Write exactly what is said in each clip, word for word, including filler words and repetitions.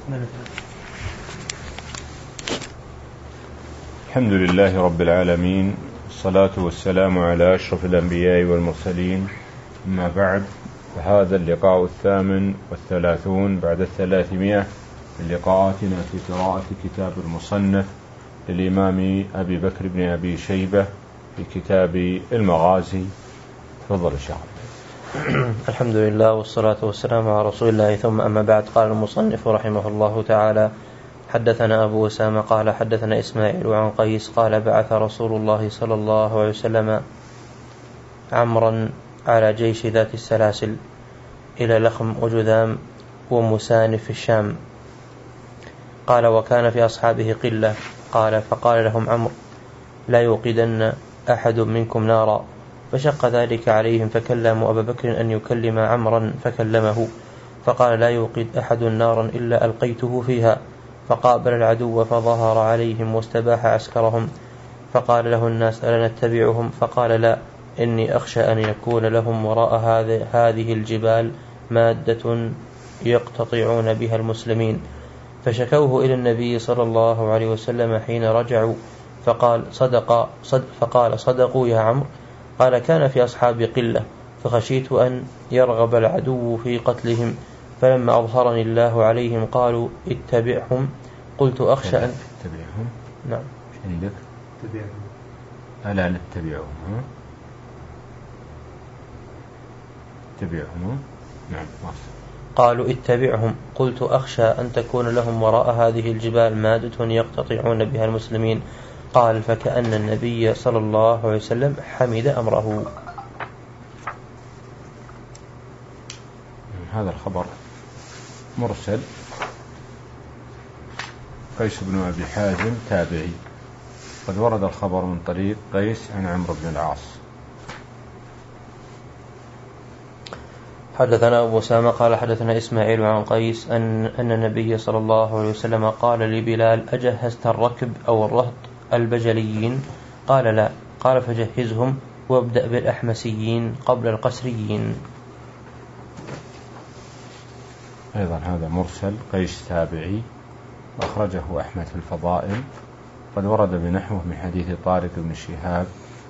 الحمد لله رب العالمين، والصلاة والسلام على أشرف الأنبياء والمرسلين، أما بعد، فهذا اللقاء الثامن والثلاثون بعد الثلاثمائة من لقاءاتنا في قراءة كتاب المصنف للإمام أبي بكر بن أبي شيبة في كتاب المغازي. تفضل الشيخ. الحمد لله والصلاة والسلام على رسول الله، ثم أما بعد. قال المصنف رحمه الله تعالى: حدثنا أبو أسامة قال حدثنا إسماعيل عن قيس قال: بعث رسول الله صلى الله عليه وسلم عمرا على جيش ذات السلاسل إلى لخم وجذام ومسان في الشام. قال: وكان في أصحابه قلة. قال: فقال لهم عمرو: لا يوقدن أحد منكم نارا. فشق ذلك عليهم، فكلموا أبا بكر أن يكلم عمرا، فكلمه، فقال: لا يوقد أحد نارا إلا ألقيته فيها. فقابل العدو فظهر عليهم واستباح عسكرهم. فقال له الناس: ألا نتبعهم؟ فقال: لا، إني أخشى أن يكون لهم وراء هذه الجبال مادة يقتطعون بها المسلمين. فشكوه إلى النبي صلى الله عليه وسلم حين رجعوا، فقال: صدق صد فقال: صدقوا يا عمرو. قال: كان في أصحاب قلة، فخشيت أن يرغب العدو في قتلهم، فلما أظهرني الله عليهم قالوا: اتبعهم. قلت: أخشى أن اتبعهم. نعم. عندك اتبعهم. ألا نتبعهم. ها؟ اتبعهم. نعم. قالوا: اتبعهم. قلت: أخشى أن تكون لهم وراء هذه الجبال مادة يقتطعون بها المسلمين. قال: فكأن النبي صلى الله عليه وسلم حمد أمره. هذا الخبر مرسل. قيس بن أبي حازم تابعي، قد ورد الخبر من طريق قيس عن عمرو بن العاص. حدثنا أبو أسامة قال حدثنا إسماعيل عن قيس أن, أن النبي صلى الله عليه وسلم قال لبلال: أجهزت الركب أو الرهط البجليين؟ قال: لا. قال: فجهزهم وابدأ بالأحمسيين قبل القسريين. أيضا هذا مرسل، قيس تابعي، أخرجه أحمد في الفضائل، قد ورد بنحوه من حديث طارق بن شهاب.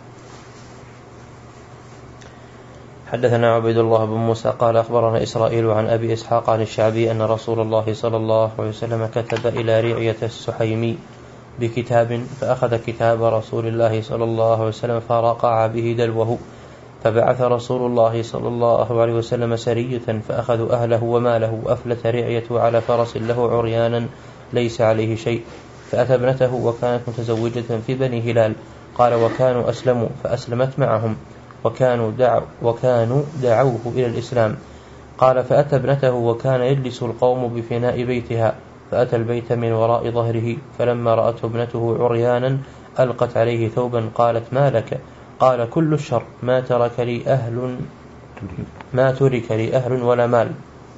حدثنا عبيد الله بن موسى قال أخبرنا إسرائيل عن أبي إسحاق عن الشعبي أن رسول الله صلى الله عليه وسلم كتب إلى رعية السحيمي بكتاب، فأخذ كتاب رسول الله صلى الله عليه وسلم فرقع به دلوه، فبعث رسول الله صلى الله عليه وسلم سرية فأخذوا أهله وماله، وأفلت رعية على فرس له عريانا ليس عليه شيء، فأتى ابنته وكانت متزوجة في بني هلال. قال: وكانوا أسلموا فأسلمت معهم، وكانوا, دعو وكانوا دعوه إلى الإسلام. قال: فأتى ابنته وكان يجلس القوم بفناء بيتها، فأتى البيت من وراء ظهره، فلما رأته ابنته عريانا ألقت عليه ثوبا، قالت: ما لك؟ قال: كل الشر، ما ترك لي أهل ما ترك لي أهل ولا مال.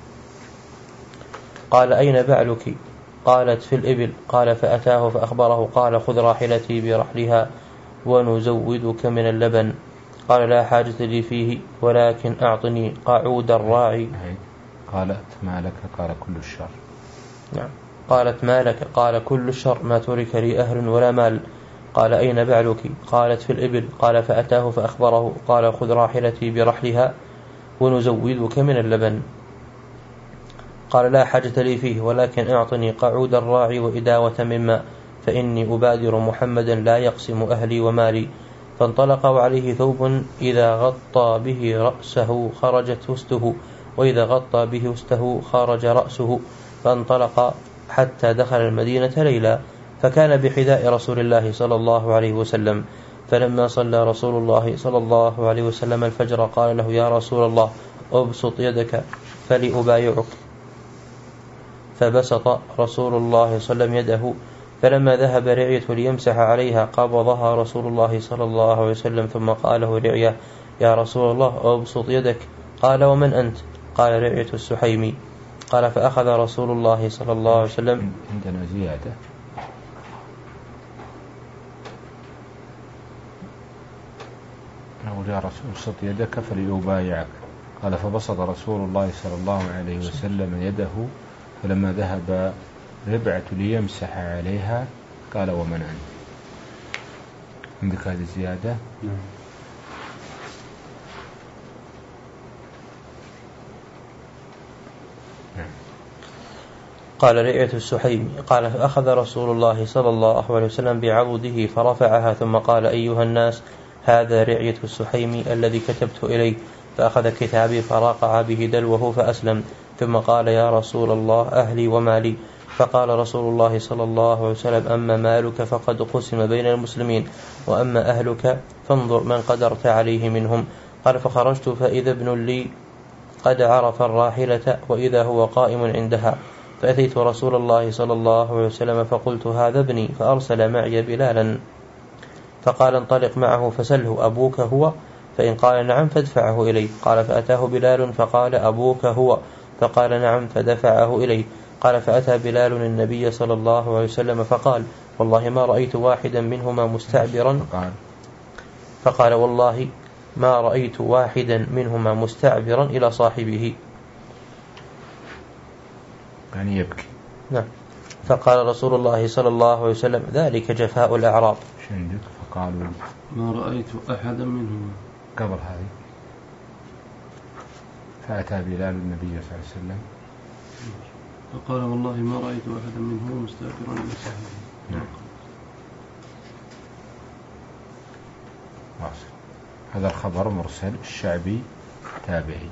قال: أين بعلك؟ قالت: في الإبل. قال: فأتاه فأخبره. قال: خذ راحلتي برحلها ونزودك من اللبن. قال: لا حاجة لي فيه، ولكن أعطني قعود الراعي. قالت: ما لك؟ قال: كل الشر. نعم. قالت: ما لك؟ قال: كل الشر، ما ترك لي أهل ولا مال. قال: أين بعلك؟ قالت: في الإبل. قال: فأتاه فأخبره. قال: خذ راحلتي برحلها ونزودك من اللبن. قال: لا حاجة لي فيه، ولكن أعطني قعود الراعي وإداوة من ماء، فإني أبادر محمدا لا يقسم أهلي ومالي. فانطلق وعليه ثوب إذا غطى به رأسه خرجت وسته، وإذا غطى به وسته خرج رأسه. فانطلق حتى دخل المدينة ليلا، فكان بحذاء رسول الله صلى الله عليه وسلم. فلما صلى رسول الله صلى الله عليه وسلم الفجر قال له: يا رسول الله، أبسط يدك فلأبايعك. فبسط رسول الله صلى الله عليه وسلم يده، فلما ذهب رعية ليمسح عليها قبضها رسول الله صلى الله عليه وسلم، ثم قال له رعية: يا رسول الله، أبسط يدك. قال: ومن أنت؟ قال: رعية السحيمي. قال: فأخذ رسول الله صلى الله عليه وسلم. عندنا زيادة: يا رسول ابسط يدك فليبايعك. قال: فبسط رسول الله صلى الله عليه وسلم يده، فلما ذهب ربعة ليمسح عليها قال ومن أنت؟ عندك هذه الزيادة؟ نعم. قال رعية السحيمي قال فأخذ رسول الله صلى الله عليه وسلم بعضده فرفعها ثم قال أيها الناس هذا رعية السحيمي الذي كتبت إليه، فأخذ كتابي فراقع به دلوه فأسلم، ثم قال يا رسول الله أهلي ومالي، فقال رسول الله صلى الله عليه وسلم أما مالك فقد قسم بين المسلمين، وأما أهلك فانظر من قدرت عليه منهم. قال فخرجت فإذا ابن لي قد عرف الراحلة وإذا هو قائم عندها، فأتيت رسول الله صلى الله عليه وسلم فقلت هذا ابني، فأرسل معي بلالا فقال انطلق معه فسله أبوك هو؟ فإن قال نعم فادفعه إليه. قال فأتاه بلال فقال أبوك هو؟ فقال نعم فدفعه إليه. قال فأتى بلال النبي صلى الله عليه وسلم فقال والله ما رأيت واحدا منهما مستعبرا فقال والله ما رأيت واحدا منهما مستعبرا إلى صاحبه، يعني يبكي. نعم. فقال رسول الله صلى الله عليه وسلم ذلك جفاء الأعراب. فقالوا ما رأيت أحدا منهما قبل هذه. فأتى بلال النبي صلى الله عليه وسلم فقال والله ما رأيت أحدا منهما مستعبرا إلى صاحبه. نعم. هذا الخبر مرسل الشعبي تابعي.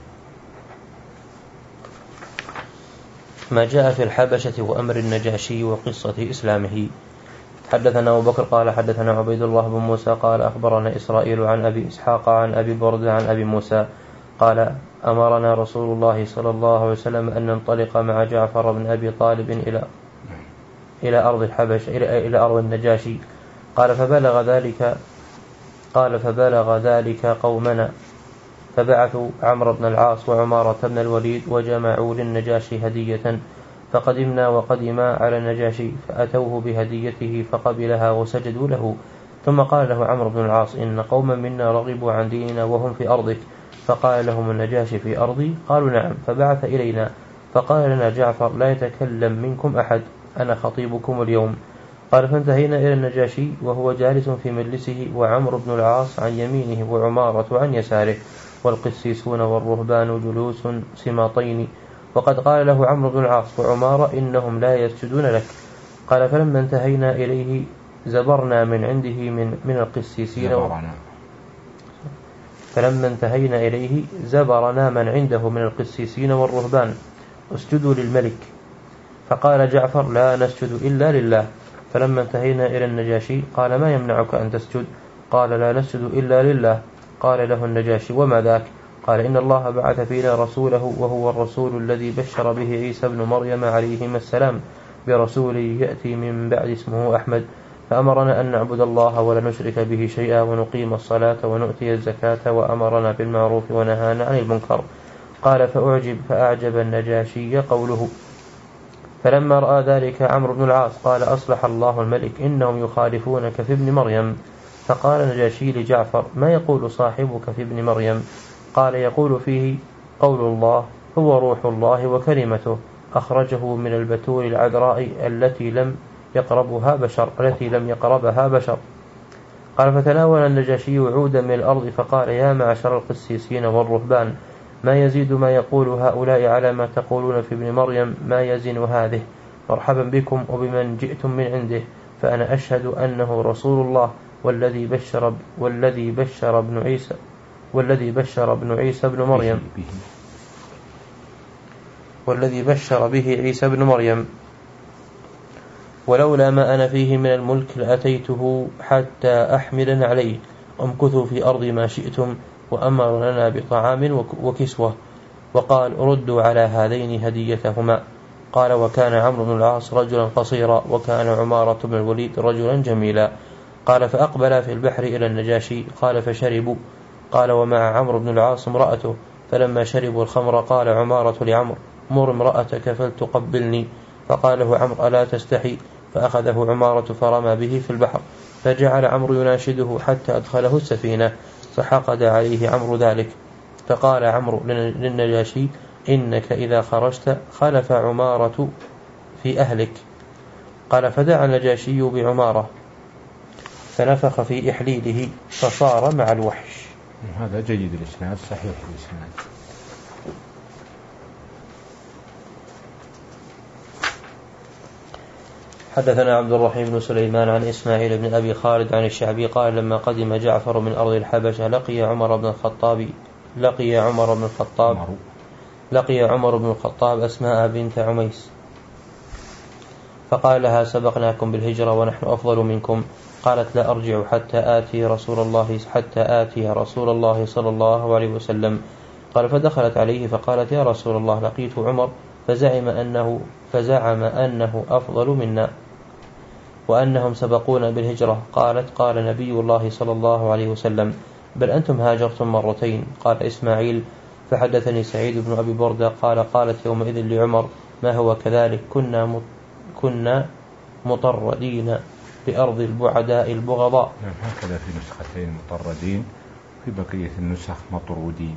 ما جاء في الحبشة وأمر النجاشي وقصة إسلامه. حدثنا أبو بكر قال حدثنا عبيد الله بن موسى قال أخبرنا إسرائيل عن أبي إسحاق عن أبي بردة عن أبي موسى قال أمرنا رسول الله صلى الله عليه وسلم أن ننطلق مع جعفر بن أبي طالب إلى إلى أرض الحبشة إلى إلى أرض النجاشي. قال فبلغ ذلك قال فبلغ ذلك قومنا فبعثوا عمرو بن العاص وعمارة بن الوليد وجمعوا للنجاشي هدية، فقدمنا وقدما على النجاشي فأتوه بهديته فقبلها وسجدوا له، ثم قال له عمرو بن العاص إن قوما منا رغبوا عن ديننا وهم في أرضك، فقال لهم النجاشي في أرضي؟ قالوا نعم، فبعث إلينا فقال لنا جعفر لا يتكلم منكم أحد أنا خطيبكم اليوم. قال فانتهينا إلى النجاشي وهو جالس في مجلسه وعمرو بن العاص عن يمينه وعمارة عن يساره والقسيسون والرهبان جلوس سماطين، وقد قال له عمرو بن العاص وعمارة إنهم لا يسجدون لك. قال فلما انتهينا إليه زبرنا من عنده من, من القسيسين زبرنا. فلما انتهينا إليه زبرنا من عنده من القسيسين والرهبان اسجدوا للملك، فقال جعفر لا نسجد إلا لله. فلما انتهينا إلى النجاشي قال ما يمنعك أن تسجد؟ قال لا نسجد إلا لله. قال له النجاشي وما ذاك؟ قال إن الله بعث فينا رسوله وهو الرسول الذي بشر به عيسى بن مريم عليهما السلام برسول يأتي من بعد اسمه أحمد، فأمرنا أن نعبد الله ولا نشرك به شيئا ونقيم الصلاة ونؤتي الزكاة وأمرنا بالمعروف ونهانا عن المنكر. قال فأعجب فأعجب النجاشي قوله. فلما رأى ذلك عمرو بن العاص قال أصلح الله الملك إنهم يخالفونك في ابن مريم. فقال النجاشي لجعفر ما يقول صاحبك في ابن مريم؟ قال يقول فيه قول الله هو روح الله وكلمته أخرجه من البتول العذراء التي لم يقربها بشر التي لم يقربها بشر. قال فتناول النجاشي عودا من الأرض فقال يا معشر القسيسين والرهبان ما يزيد ما يقول هؤلاء على ما تقولون في ابن مريم ما يزن هذه، مرحبا بكم وبمن جئتم من عنده، فأنا أشهد أنه رسول الله والذي بشر والذي بشر ابن عيسى والذي بشر ابن عيسى ابن مريم والذي بشر به عيسى بن مريم، ولولا ما أنا فيه من الملك لأتيته حتى أحملن عليه وامكثوا في أرض ما شئتم، وأمر لنا بطعام وكسوة، وقال ردوا على هذين هديتهما. قال وكان عمرو بن العاص رجلا قصيرا وكان عمارة بن الوليد رجلا جميلا. قال فأقبل في البحر إلى النجاشي قال فشربوا. قال ومع عمرو بن العاص امرأته، فلما شربوا الخمر قال عمارة لعمرو مر امرأتك فلتقبلني، فقال له عمرو ألا تستحي؟ فأخذه عمارة فرمى به في البحر، فجعل عمرو يناشده حتى أدخله السفينة، فحقد عليه عمرو ذلك. فقال عمرو للنجاشي إنك إذا خرجت خلف عمارة في أهلك. قال فدعا النجاشي بعمارة فنفخ في إحليله فصار مع الوحش. هذا جيد الإسناد، صحيح الإسناد. حدثنا عبد الرحيم بن سليمان عن إسماعيل بن أبي خالد عن الشعبي قال لما قدم جعفر من أرض الحبشة لقي عمر بن الخطاب لقي عمر بن الخطاب لقي عمر بن الخطاب أسماء بنت عميس فقال لها سبقناكم بالهجرة ونحن أفضل منكم. قالت لا أرجع حتى آتي رسول الله حتى آتي رسول الله صلى الله عليه وسلم. قال فدخلت عليه فقالت يا رسول الله لقيت عمر فزعم أنه فزعم أنه أفضل منا وأنهم سبقونا بالهجرة. قالت قال نبي الله صلى الله عليه وسلم بل أنتم هاجرتم مرتين. قال إسماعيل فحدثني سعيد بن أبي بردة قال قالت يومئذ لعمر ما هو كذلك كنا كنا مطردين بأرض البعداء البغضاء. هكذا في نسختين مطردين، في بقية النسخ مطرودين.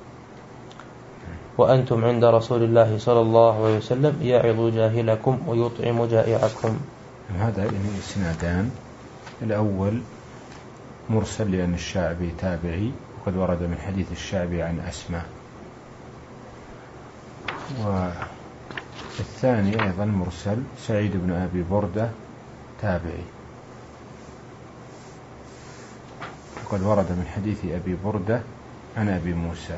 وأنتم عند رسول الله صلى الله عليه وسلم يعظ جاهلكم ويطعم جائعكم. هذا يعني إسنادان، الأول مرسل لأن الشعبي تابعي وقد ورد من حديث الشعبي عن أسماء، والثاني أيضا مرسل سعيد بن أبي بردة تابعي وقد ورد من حديث أبي بردة عن أبي موسى.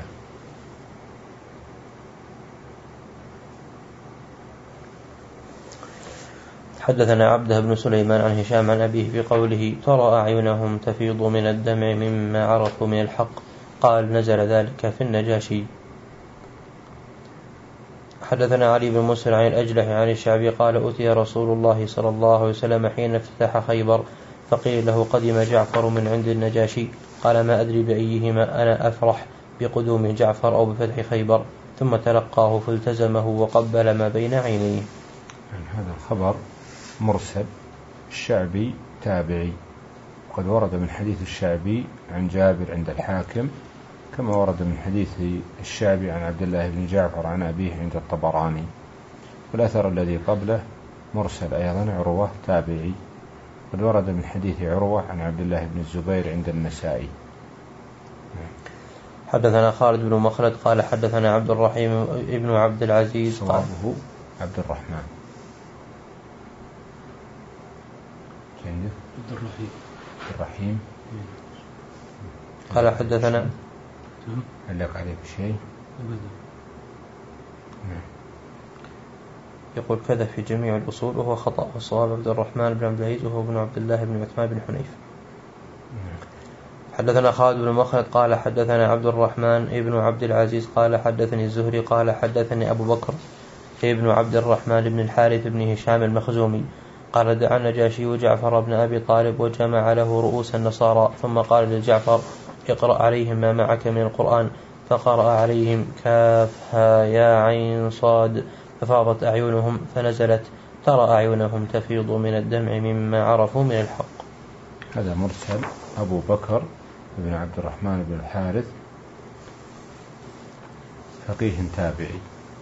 حدثنا عبده بن سليمان عن هشام عن أبيه بقوله ترى أعينهم تفيض من الدمع مما عرفوا من الحق. قال نزل ذلك في النجاشي. حدثنا علي بن مسهر عن الأجلح عن الشعبي قال أتي رسول الله صلى الله عليه وسلم حين افتتح خيبر فقيل له قدم جعفر من عند النجاشي. قال ما أدري بأيهما أنا أفرح بقدوم جعفر أو بفتح خيبر. ثم تلقاه فالتزمه وقبل ما بين عينيه. هذا الخبر مرسل، الشعبي تابعي وقد ورد من حديث الشعبي عن جابر عند الحاكم كما ورد من حديث الشعبي عن عبد الله بن جعفر عن أبيه عند الطبراني. والأثر الذي قبله مرسل أيضا عروة تابعي قد ورد من حديث عروة عن عبد الله بن الزبير عند النسائي. حدثنا خالد بن مخلد قال حدثنا عبد الرحيم ابن عبد العزيز صوابه عبد الرحمن عبد الرحيم الرحيم قال حدثنا علق عليه بشيء أبدا. يقول كذا في جميع الأصول وهو خطأ، والصواب عبد الرحمن بن عبد العزيز وهو ابن عبد الله بن عثمان بن حنيف. حدثنا خالد بن مخلد قال حدثنا عبد الرحمن ابن عبد العزيز قال حدثني الزهري قال حدثني أبو بكر ابن عبد الرحمن بن الحارث بن هشام المخزومي قال دعا النجاشي جعفر بن أبي طالب وجمع له رؤوس النصارى ثم قال لجعفر اقرأ عليهم ما معك من القرآن. فقرأ عليهم كافها يا عين صاد ففاضت أعينهم فنزلت ترى أعينهم تفيض من الدمع مما عرفوا من الحق. هذا مرسل أبو بكر بن عبد الرحمن بن الحارث فقيه تابعي.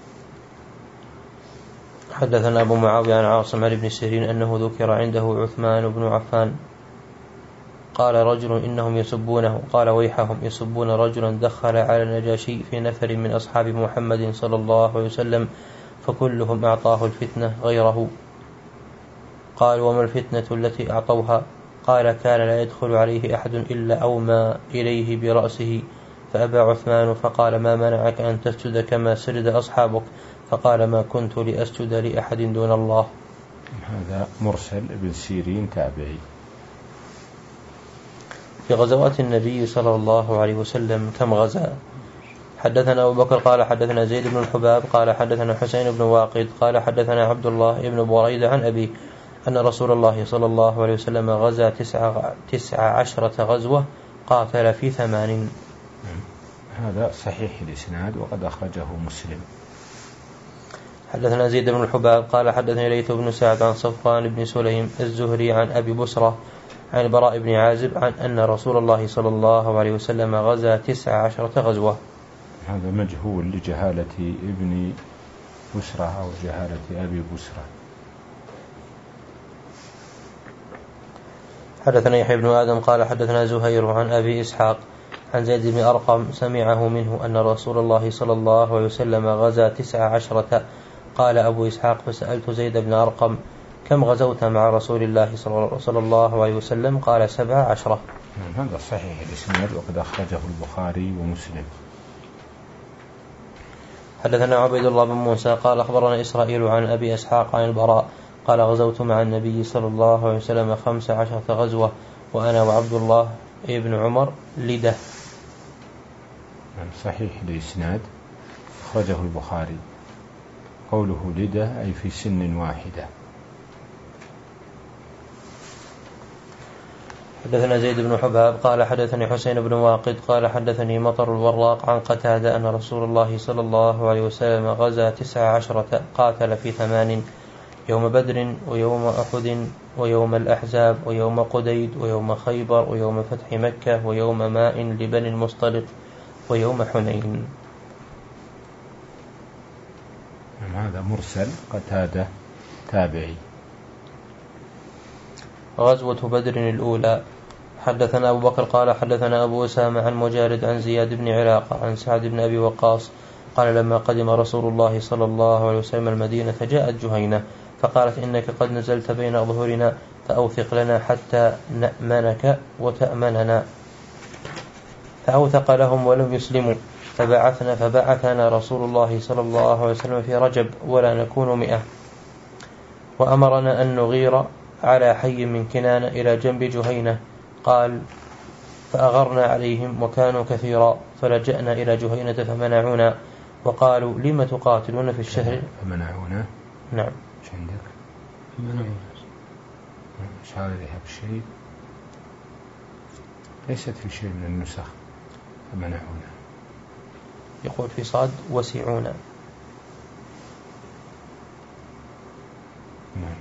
حدثنا أبو معاوية عن عاصم عن ابن سيرين أنه ذكر عنده عثمان بن عفان قال رجل إنهم يسبونه قال ويحهم يسبون رجلا دخل على النجاشي في نفر من أصحاب محمد صلى الله عليه وسلم فكلهم أعطاه الفتنة غيره. قال وما الفتنة التي أعطوها؟ قال كان لا يدخل عليه أحد إلا أومى إليه برأسه فأبى عثمان فقال ما منعك أن تسجد كما سجد أصحابك؟ فقال ما كنت لأسجد لأحد دون الله. هذا مرسل ابن سيرين تابعي. في غزوات النبي صلى الله عليه وسلم كم غزا؟ حدثنا أبو بكر قال حدثنا زيد بن الحباب قال حدثنا حسين بن واقد قال حدثنا عبد الله بن بريدة عن أبي أن رسول الله صلى الله عليه وسلم غزا تسع, تسع عشرة غزوة قاتل في ثمان. هذا صحيح الإسناد وقد أخرجه مسلم. حدثنا زيد بن الحباب قال حدثني ليث بن سعد عن صفوان بن سليم الزهري عن أبي بصرة عن البراء بن عازب عن أن رسول الله صلى الله عليه وسلم غزا تسع عشرة غزوة. هذا مجهول لجهالة ابن بسرة أو جهالة أبي بسرة. حدثنا يحيى بن آدم قال حدثنا زهير عن أبي إسحاق عن زيد بن أرقم سمعه منه أن رسول الله صلى الله عليه وسلم غزا تسع عشرة. قال أبو إسحاق فسألت زيد بن أرقم كم غزوت مع رسول الله صلى الله عليه وسلم؟ قال سبع عشرة. هذا صحيح الإسناد وقد أخرجه البخاري ومسلم. حدثنا عبيد الله بن موسى قال أخبرنا إسرائيل عن أبي إسحاق عن البراء قال غزوت مع النبي صلى الله عليه وسلم خمس عشرة غزوة وأنا وعبد الله ابن عمر لدة. صحيح الإسناد أخرجه البخاري. قوله لدة أي في سن واحدة. حدثنا زيد بن حباب قال حدثني حسين بن واقد قال حدثني مطر الوراق عن قتادة أن رسول الله صلى الله عليه وسلم غزا تسع عشرة قاتل في ثمان يوم بدر ويوم أحد ويوم الأحزاب ويوم قديد ويوم خيبر ويوم فتح مكة ويوم ماء لبني المصطلق ويوم حنين. هذا مرسل قتادة تابعي. غزوة بدر الأولى. حدثنا أبو بكر قال حدثنا أبو أسامة عن مجارد عن زياد بن علاقة عن سعد بن أبي وقاص قال لما قدم رسول الله صلى الله عليه وسلم المدينة جاءت جهينة فقالت إنك قد نزلت بين ظهورنا فأوثق لنا حتى نأمنك وتأمننا. فأوثق لهم ولم يسلموا فبعثنا فبعثنا رسول الله صلى الله عليه وسلم في رجب ولا نكون مئة وأمرنا أن نغير على حي من كنانة إلى جنب جهينة. قال فأغرنا عليهم وكانوا كثيرا فلجأنا إلى جهينة فمنعونا وقالوا لم تقاتلون في الشهر فمنعونا. نعم ايش عندك؟ فمنعونا اشار اليها بشيء ليست في شيء من النسخ. فمنعونا يقول في صاد وسعونا. نعم.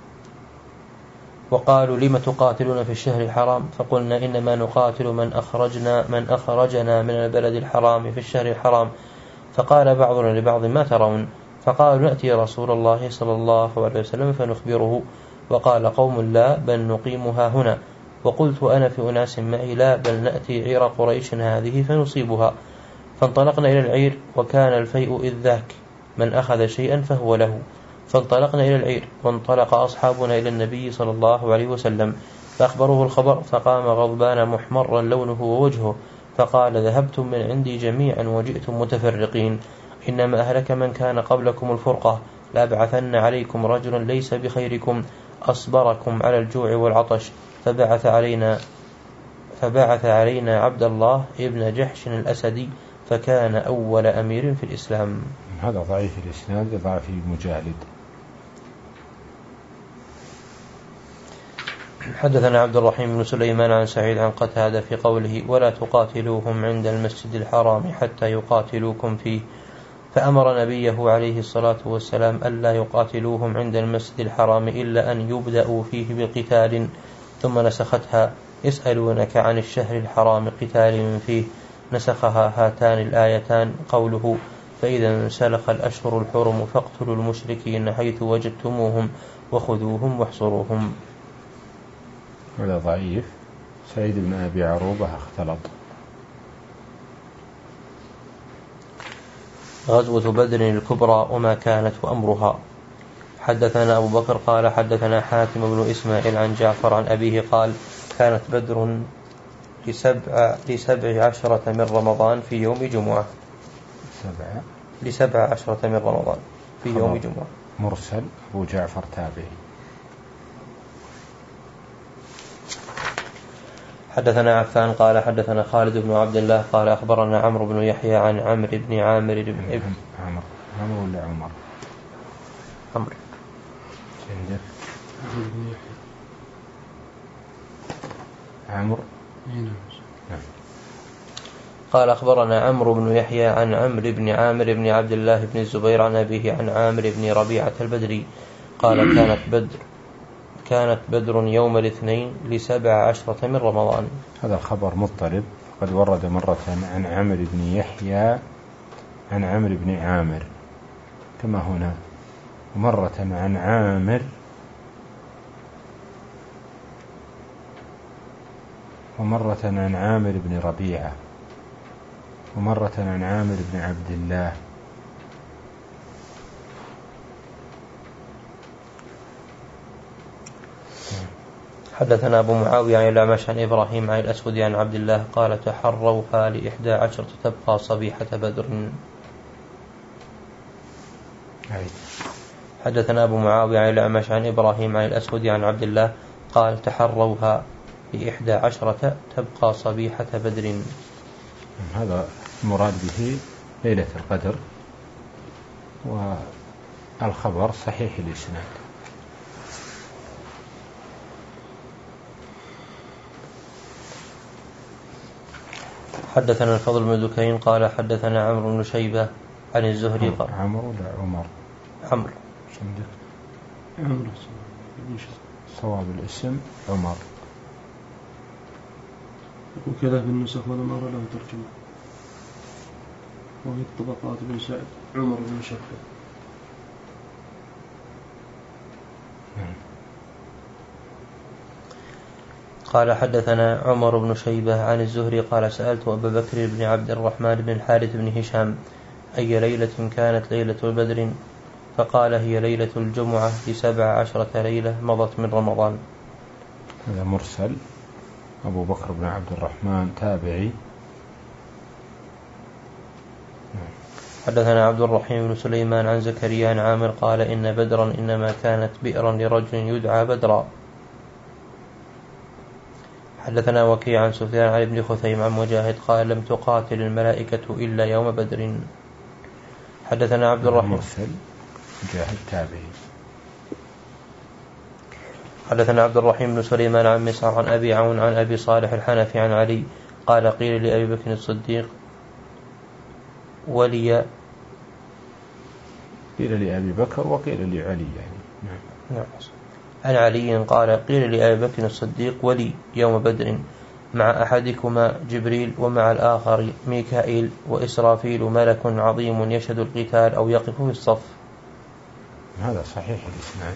وقالوا لم تقاتلون في الشهر الحرام فقلنا إنما نقاتل من أخرجنا من أخرجنا من البلد الحرام في الشهر الحرام. فقال بعضنا لبعض ما ترون؟ فقالوا نأتي رسول الله صلى الله عليه وسلم فنخبره. وقال قوم لا بل نقيمها هنا. وقلت أنا في أناس معي لا بل نأتي عير قريش هذه فنصيبها. فانطلقنا إلى العير وكان الفيء إذ ذاك من أخذ شيئا فهو له. فانطلقنا إلى العير وانطلق أصحابنا إلى النبي صلى الله عليه وسلم فأخبروه الخبر فقام غضبان محمرا لونه ووجهه فقال ذهبتم من عندي جميعا وجئتم متفرقين إنما أهلك من كان قبلكم الفرقة لأبعثن عليكم رجلا ليس بخيركم أصبركم على الجوع والعطش فبعث علينا فبعث علينا عبد الله ابن جحش الأسدي فكان أول أمير في الإسلام. هذا ضعيف الإسناد لضعف مجالد. حدثنا عبد الرحيم بن سليمان عن سعيد عن قتادة في قوله ولا تقاتلوهم عند المسجد الحرام حتى يقاتلوكم فيه. فأمر نبيه عليه الصلاة والسلام ألا يقاتلوهم عند المسجد الحرام إلا أن يبدأوا فيه بالقتال ثم نسختها يسألونك عن الشهر الحرام قتال فيه نسخها هاتان الآيتان قوله فإذا انسلخ الأشهر الحرم فاقتلوا المشركين حيث وجدتموهم وخذوهم واحصروهم. هذا ضعيف. سعيد بن أبي عروبة اختلط. غزوة بدر الكبرى وما كانت وأمرها. حدثنا أبو بكر قال حدثنا حاتم بن إسماعيل عن جعفر عن أبيه قال كانت بدر لسبع, لسبع عشرة من رمضان في يوم جمعة. سبع لسبع عشرة من رمضان في يوم جمعة. مرسل أبو جعفر تابعي. حدثنا عفان قال حدثنا خالد بن عبد الله قال أخبرنا عمرو بن يحيى عن عمرو بن عامر بن ابن عمرو عمرو ولا عمر؟ عمرو. عندك عمرو. نعم. قال أخبرنا عمرو بن يحيى عن عمرو بن عامر بن عبد الله بن الزبير عن أبيه عن عامر بن ربيعة البدري قال كانت بدر كانت بدر يوم الاثنين لسبع عشرة من رمضان. هذا الخبر مضطرب قد ورد مرة عن عمرو بن يحيى عن عمرو بن عامر كما هنا، ومرة عن عامر ومرة عن عامر بن ربيعة ومرة عن عامر بن عبد الله. حدثنا أبو معاوية عن الأعمش عن إبراهيم عن الأسود عن عبد الله قال تحروها لإحدى عشرة تبقى صبيحة بدر. حدثنا أبو معاوية عن الأعمش عن إبراهيم عن الأسود عن عبد الله قال تحروها لإحدى عشرة تبقى صبيحة بدر. هذا المراد به ليلة القدر، والخبر صحيح الإسناد. حدثنا الفضل بن دكين قال حدثنا عمرو بن شيبة عن الزهري قال عمرو ولا عمر؟ عمرو. عمرو صواب الاسم عمر. وكذا في النسخ ولا مر له ترجمة، وفي الطبقات بن سعد عمر بن شقة. قال حدثنا عمر بن شيبة عن الزهري قال سألت أبا بكر بن عبد الرحمن بن الحارث بن هشام أي ليلة كانت ليلة البدر؟ فقال هي ليلة الجمعة لسبع عشرة ليلة مضت من رمضان. هذا مرسل. أبو بكر بن عبد الرحمن تابعي. حدثنا عبد الرحيم بن سليمان عن زكريا عن عامر قال إن بدرا إنما كانت بئرا لرجل يدعى بدرا. حدثنا وكيع عن سفيان عن ابن خثيم عن مجاهد قال لم تقاتل الملائكة إلا يوم بدر. حدثنا عبد الرحمن مرسل مجاهد تابعي. حدثنا عبد الرحيم بن سليمان عن مسعر عن أبي عون عن أبي صالح الحنفي عن علي قال قيل لأبي بكر الصديق ولي قيل لأبي بكر وقيل لعلي يعني. نعم. عن علي قال قيل لأبي بكر الصديق ولي يوم بدر مع أحدكما جبريل ومع الآخر ميكائيل وإسرافيل ملك عظيم يشهد القتال أو يقف في الصف. هذا صحيح الإسناد.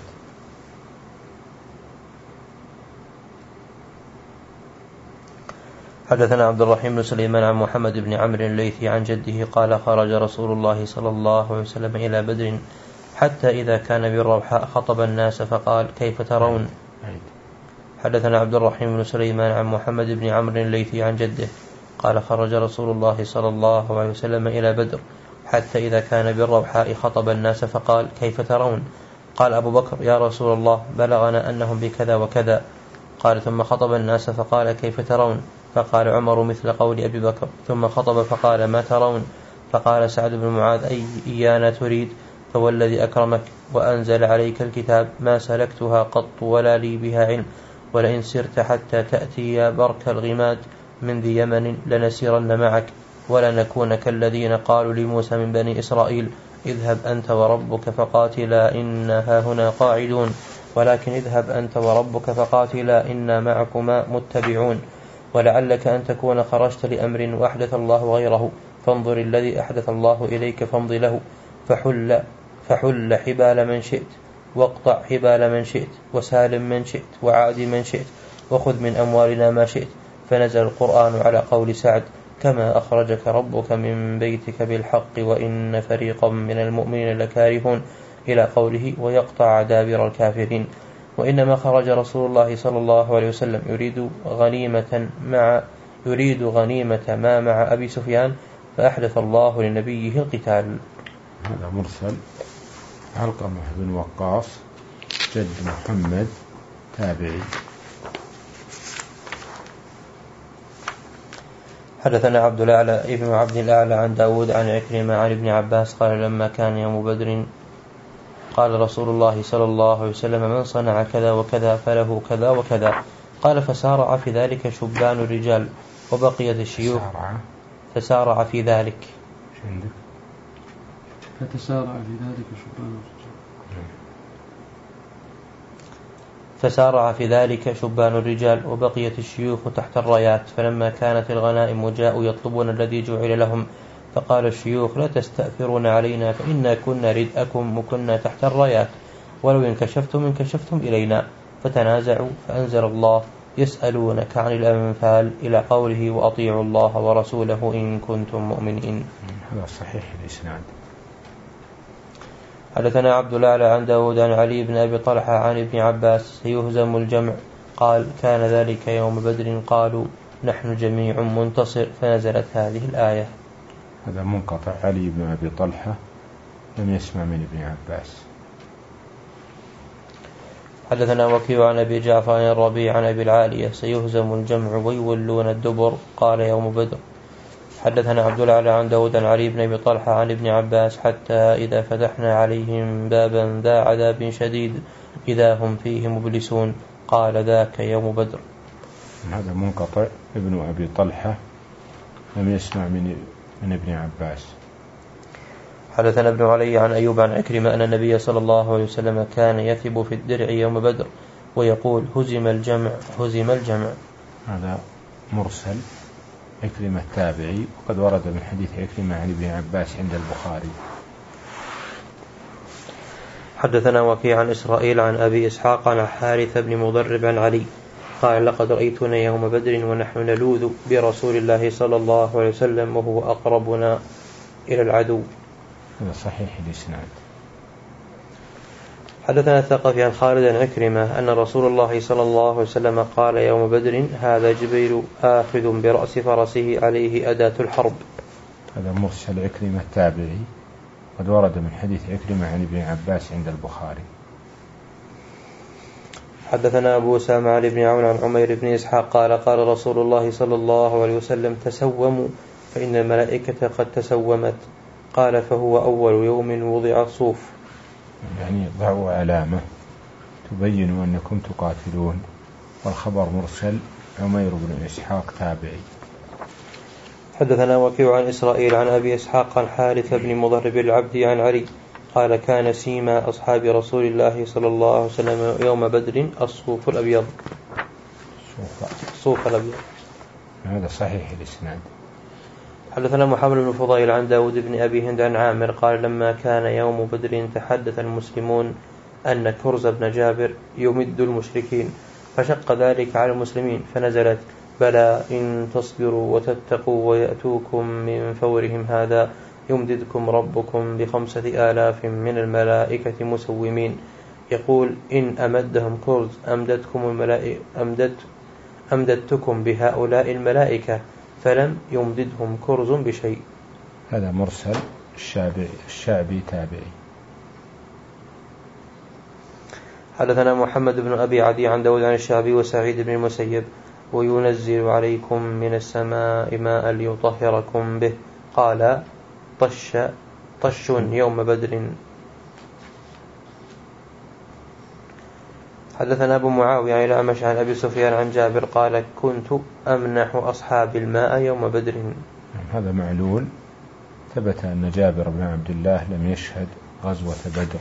حدثنا عبد الرحيم بن سليمان عن محمد بن عمرو الليثي عن جده قال خرج رسول الله صلى الله عليه وسلم إلى بدر حتى إذا كان بالروحاء خطب الناس فقال كيف ترون؟ حدثنا عبد الرحيم بن سليمان عن محمد بن عمرو الليثي عن جده قال خرج رسول الله صلى الله عليه وسلم إلى بدر حتى إذا كان بالروحاء خطب الناس فقال كيف ترون؟ قال أبو بكر يا رسول الله بلغنا أنهم بكذا وكذا. قال ثم خطب الناس فقال كيف ترون؟ فقال عمر مثل قول أبي بكر. ثم خطب فقال ما ترون؟ فقال سعد بن معاذ أي إيانا تريد؟ فوالذي أكرمك وأنزل عليك الكتاب ما سلكتها قط ولا لي بها علم، ولئن سرت حتى تأتي يا برك الغماد من ذي يمن لنسيرن معك ولنكون كالذين قالوا لموسى من بني إسرائيل اذهب أنت وربك فقاتلا إنا هنا قاعدون، ولكن اذهب أنت وربك فقاتلا إنا معكما متبعون، ولعلك أن تكون خرجت لأمر وأحدث الله غيره فانظر الذي أحدث الله إليك فامض له، فحل, فحل حبال من شئت واقطع حبال من شئت وسالم من شئت وعاد من شئت وخذ من أموالنا ما شئت. فنزل القرآن على قول سعد كما أخرجك ربك من بيتك بالحق وإن فريقا من المؤمنين لكارهون إلى قوله ويقطع دابر الكافرين. وإنما خرج رسول الله صلى الله عليه وسلم يريد غنيمة مع يريد غنيمة ما مع أبي سفيان فأحدث الله لنبيه القتال. هذا مرسل. علقمة بن وقاص جد محمد تابعي. حدثنا عبد الأعلى ابن عبد الأعلى عن داود عن عكرمة عن ابن عباس قال لما كان يوم بدر قال رسول الله صلى الله عليه وسلم من صنع كذا وكذا فله كذا وكذا. قال فسارع في ذلك شبان الرجال وبقية الشيوخ. فسارع في ذلك فتسارع في ذلك شبان الرجال فسارع في ذلك شبان الرجال وبقية الشيوخ تحت الرايات. فلما كانت الغنائم جاءوا يطلبون الذي جعل لهم فقال الشيوخ لا تستأثرون علينا فإنا كنا ردءكم وكنا تحت الرايات، ولو انكشفتم انكشفتم إلينا. فتنازعوا فأنزل الله يسألونك عن الأنفال إلى قوله وأطيعوا الله ورسوله إن كنتم مؤمنين. هذا صحيح الإسناد. حدثنا عبد الأعلى عن داود عن علي بن أبي طلحة عن ابن عباس سيهزم الجمع قال كان ذلك يوم بدر قالوا نحن جميع منتصر فنزلت هذه الآية. هذا منقطع. علي بن أبي طلحة لم يسمع من ابن عباس. حدثنا وكيع عن أبي جعفر عن الربيع عن أبي العالية سيهزم الجمع ويولون الدبر قال يوم بدر. حدثنا عبد الأعلى عن داود عن علي بن أبي طلحة عن ابن عباس حتى إذا فتحنا عليهم بابا ذا عذاب شديد إذا هم فيه مبلسون قال ذاك يوم بدر. هذا منقطع. ابن أبي طلحة لم يسمع من من ابن عباس. حدثنا ابن علي عن أيوب عن عكرمة أن النبي صلى الله عليه وسلم كان يثب في الدرع يوم بدر ويقول هزم الجمع هزم الجمع. هذا مرسل. عكرمة التابعي، وقد ورد من حديث عكرمة عن ابن عباس عند البخاري. حدثنا وكيع عن إسرائيل عن أبي إسحاق عن حارث بن مضرب عن علي قال لقد رأيتنا يوم بدر ونحن نلوذ برسول الله صلى الله عليه وسلم وهو أقربنا إلى العدو. هذا صحيح الإسناد. حدثنا الثقفي عن خالد عن عكرمة أن رسول الله صلى الله عليه وسلم قال يوم بدر هذا جبريل آخذ برأس فرسه عليه أداة الحرب. هذا مرسل. عكرمة التابعي، قد ورد من حديث عكرمة عن ابن عباس عند البخاري. حدثنا أبو أسامة عن ابن عون عن عمير بن إسحاق قال قال رسول الله صلى الله عليه وسلم تسوموا فإن الملائكة قد تسومت. قال فهو أول يوم وضع الصوف. يعني ضعوا علامة تبين أنكم تقاتلون. والخبر مرسل. عمير بن إسحاق تابعي. حدثنا وكيع عن إسرائيل عن أبي إسحاق عن حارث بن مضرب العبدي عن علي قال كان سيما أصحاب رسول الله صلى الله عليه وسلم يوم بدر الصوف الأبيض. الصوف الأبيض. هذا صحيح الإسناد. حدثنا محمد بن فضيل عن داود بن أبي هند عن عامر قال لما كان يوم بدر تحدث المسلمون أن كرز بن جابر يمد المشركين فشق ذلك على المسلمين فنزلت بلى إن تصبروا وتتقوا ويأتوكم من فورهم هذا يمددكم ربكم بخمسة آلاف من الملائكة مسومين. يقول إن أمدهم كرز أمدتكم الملائكة أمدت أمددتكم بهؤلاء الملائكة فلم يمددهم كرز بشيء. هذا مرسل. الشعبي, الشعبي تابعي. حدثنا محمد بن أبي عدي عن داود عن الشعبي وسعيد بن المسيب وينزل عليكم من السماء ماء ليطهركم به قال طش طش يوم بدر. حدثنا أبو معاوية عن الأعمش عن أبي سفيان عن جابر قال كنت أمنح أصحاب الماء يوم بدر. هذا معلول. ثبت أن جابر بن عبد الله لم يشهد غزوة بدر.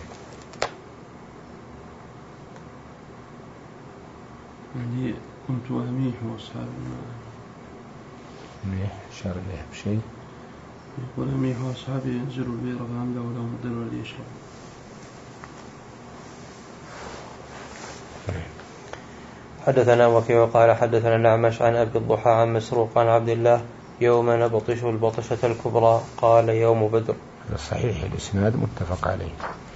يعني كنت أميح أصحاب الماء. أميح شار إليه بشيء. يقول أميح أصحابي ينزلوا البير فأملأوا لهم الدلو ليشرب. حدثنا وكيع قال حدثنا الأعمش عن أبي الضحى عن مسروق عن عبد الله يوم نبطش البطشة الكبرى قال يوم بدر. هذا صحيح الإسناد متفق عليه.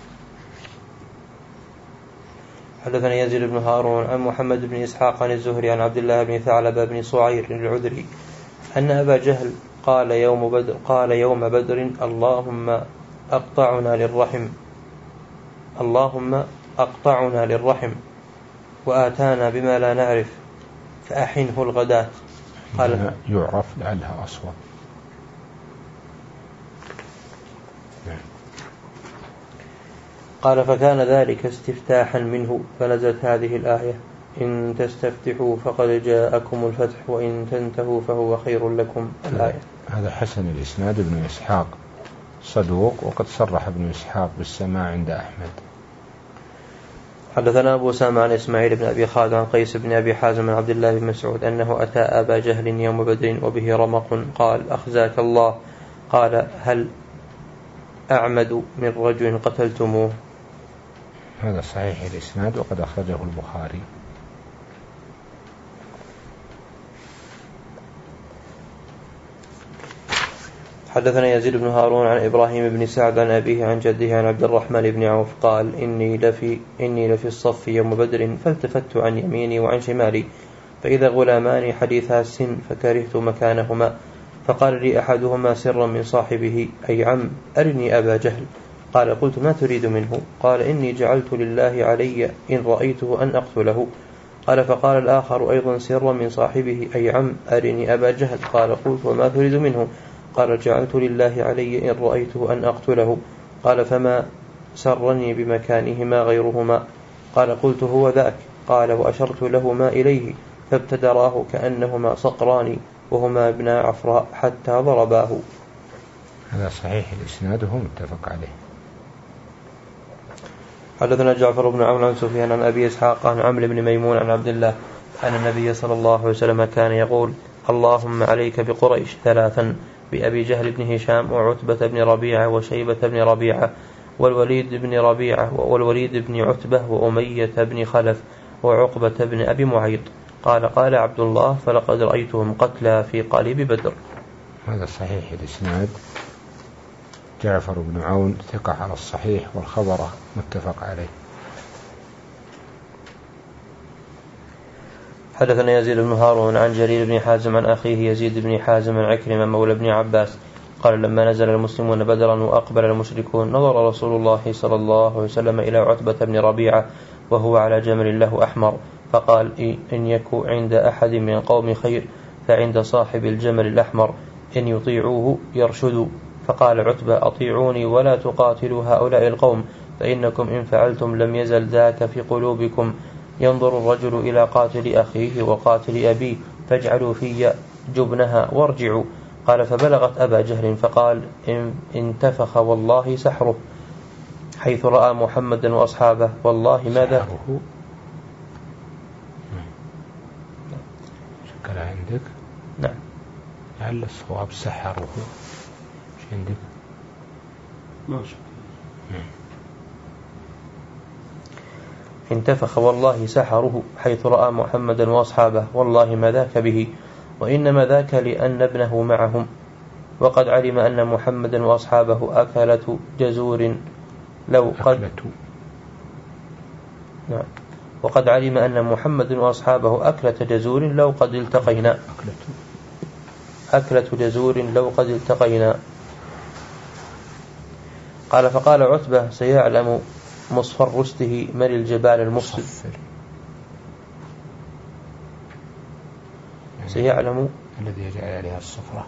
حدثنا يزيد بن هارون عن محمد بن إسحاق عن الزهري عن عبد الله بن ثعلبة بن صعير العذري أن أبا جهل قال يوم بدر قال يوم بدر اللهم أقطعنا للرحم اللهم أقطعنا للرحم وآتانا بما لا نعرف فأحنه الغداة. قال يعرف لعلها أصوات. قال فكان ذلك استفتاحا منه فنزلت هذه الآية إن تستفتحوا فقد جاءكم الفتح وإن تنتهوا فهو خير لكم الآية. هذا حسن الإسناد. ابن إسحاق صدوق وقد صرح ابن إسحاق بالسماع عند أحمد. حدثنا أبو أسامة عن إسماعيل بن أبي خالد عن قيس بن أبي حازم عن عبد الله بن مسعود أنه أتى أبا جهل يوم بدر وبه رمق قال أخزاك الله قال هل أعمد من رجل قتلتموه؟ هذا صحيح الإسناد وقد أخرجه البخاري. حدثنا يزيد بن هارون عن إبراهيم بن سعد عن أبيه عن جده عن عبد الرحمن بن عوف قال إني لفي, إني لفي الصف يوم بدر فالتفت عن يميني وعن شمالي فإذا غلامان حديثا السن فكرهت مكانهما فقال لي أحدهما سرا من صاحبه أي عم أرني أبا جهل. قال قلت ما تريد منه؟ قال إني جعلت لله علي إن رأيته أن أقتله. قال فقال الآخر أيضا سرا من صاحبه أي عم أرني أبا جهل. قال قلت وما تريد منه؟ قال جعلت لله علي إن رأيته أن أقتله. قال فما سرني بمكانهما غيرهما؟ قال قلت هو ذاك. قال وأشرت لهما إليه فابتدراه كأنهما صقران وهما ابنا عفراء حتى ضرباه. هذا صحيح الإسناد وهو متفق عليه. حدثنا جعفر بن عون عن سفيان عن أبي إسحاق عن عمرو بن ميمون عن عبد الله أن النبي صلى الله عليه وسلم كان يقول اللهم عليك بقريش ثلاثا بأبي جهل بن هشام وعتبة بن ربيعة وشيبة بن ربيعة والوليد بن ربيعة والوليد بن عتبة وأمية بن خلف وعقبة بن أبي معيط. قال قال عبد الله فلقد رأيتهم قتلى في قالب بدر. هذا صحيح الإسناد. جعفر بن عون ثقة على الصحيح والخبر متفق عليه. حدثنا يزيد بن هارون عن جرير بن حازم عن أخيه يزيد بن حازم عن عكرمة مولى بن عباس قال لما نزل المسلمون بدرا وأقبل المشركون نظر رسول الله صلى الله عليه وسلم إلى عتبة بن ربيعة وهو على جمل له أحمر فقال إن يكو عند أحد من قوم خير فعند صاحب الجمل الأحمر إن يطيعوه يرشدوا. فقال عتبة أطيعوني ولا تقاتلوا هؤلاء القوم فإنكم إن فعلتم لم يزل ذاك في قلوبكم ينظر الرجل إلى قاتل أخيه وقاتل أبيه فاجعلوا في جبنها وارجعوا. قال فبلغت أبا جهل فقال إن انتفخ والله سحره حيث رأى محمدا وأصحابه والله ماذا شكرا عندك. نعم لعل الصواب سحره مش عندك ما شاء انتفخ والله سحره حيث رأى محمدا وأصحابه والله ما ذاك به وإنما ذاك لأن ابنه معهم وقد علم أن محمدا وأصحابه أكلة جزور لو قد نعم وقد علم أن محمدا وأصحابه أكلة جزور لو قد التقينا أكلة جزور لو قد التقينا. قال فقال عتبة سيعلم مصفر رسته من الجبال المفسد سيعلم الذي يجعل عليها الصفرة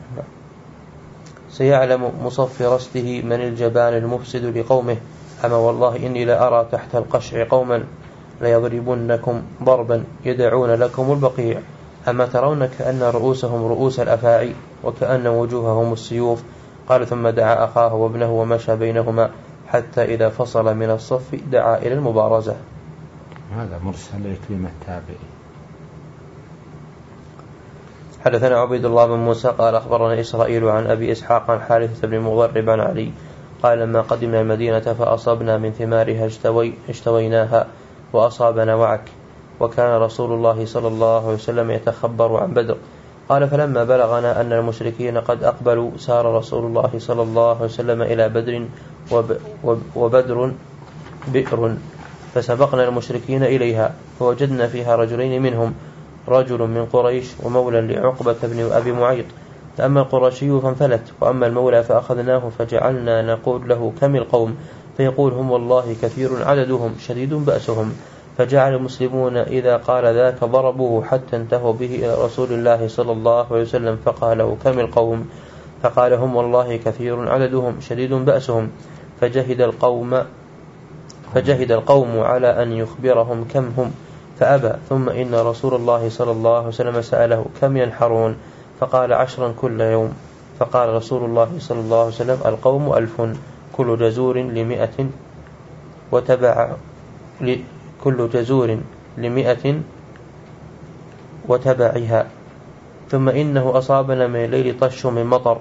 سيعلم مصفر رسته من الجبال المفسد لقومه أما والله إني لأرى تحت القشع قوما ليضربنكم ضربا يدعون لكم البقيع أما ترون كأن رؤوسهم رؤوس الأفاعي وكأن وجوههم السيوف. قال ثم دعا أخاه وابنه ومشى بينهما حتى إذا فصل من الصف دعا إلى المبارزة. هذا مرسل لكلمة التابعي. حدثنا عبيد الله بن موسى قال أخبرنا إسرائيل عن أبي إسحاق عن حارثة بن مضرب عن علي قال لما قدمنا المدينة فأصبنا من ثمارها اشتوي اشتويناها وأصابنا وعك وكان رسول الله صلى الله عليه وسلم يتخبر عن بدر. قال فلما بلغنا أن المشركين قد أقبلوا سار رسول الله صلى الله عليه وسلم إلى بدر وبدر بئر فسبقنا المشركين إليها فوجدنا فيها رجلين منهم رجل من قريش ومولى لعقبة بن أبي معيط فأما القرشي فانفلت وأما المولى فأخذناه فجعلنا نقول له كم القوم فيقول هم والله كثير عددهم شديد بأسهم فجعل المسلمون إذا قال ذاك ضربوه حتى انتهوا به إلى رسول الله صلى الله عليه وسلم فقال له كم القوم فقال هم والله كثير عددهم شديد بأسهم فجهد القوم فجهد القوم على أن يخبرهم كم هم فأبى ثم إن رسول الله صلى الله عليه وسلم سأله كم ينحرون فقال عشرا كل يوم فقال رسول الله صلى الله عليه وسلم القوم ألف كل جزور لمئة وتبع كل جزور لمئة وتبعها ثم إنه أصابنا من الليل طش من مطر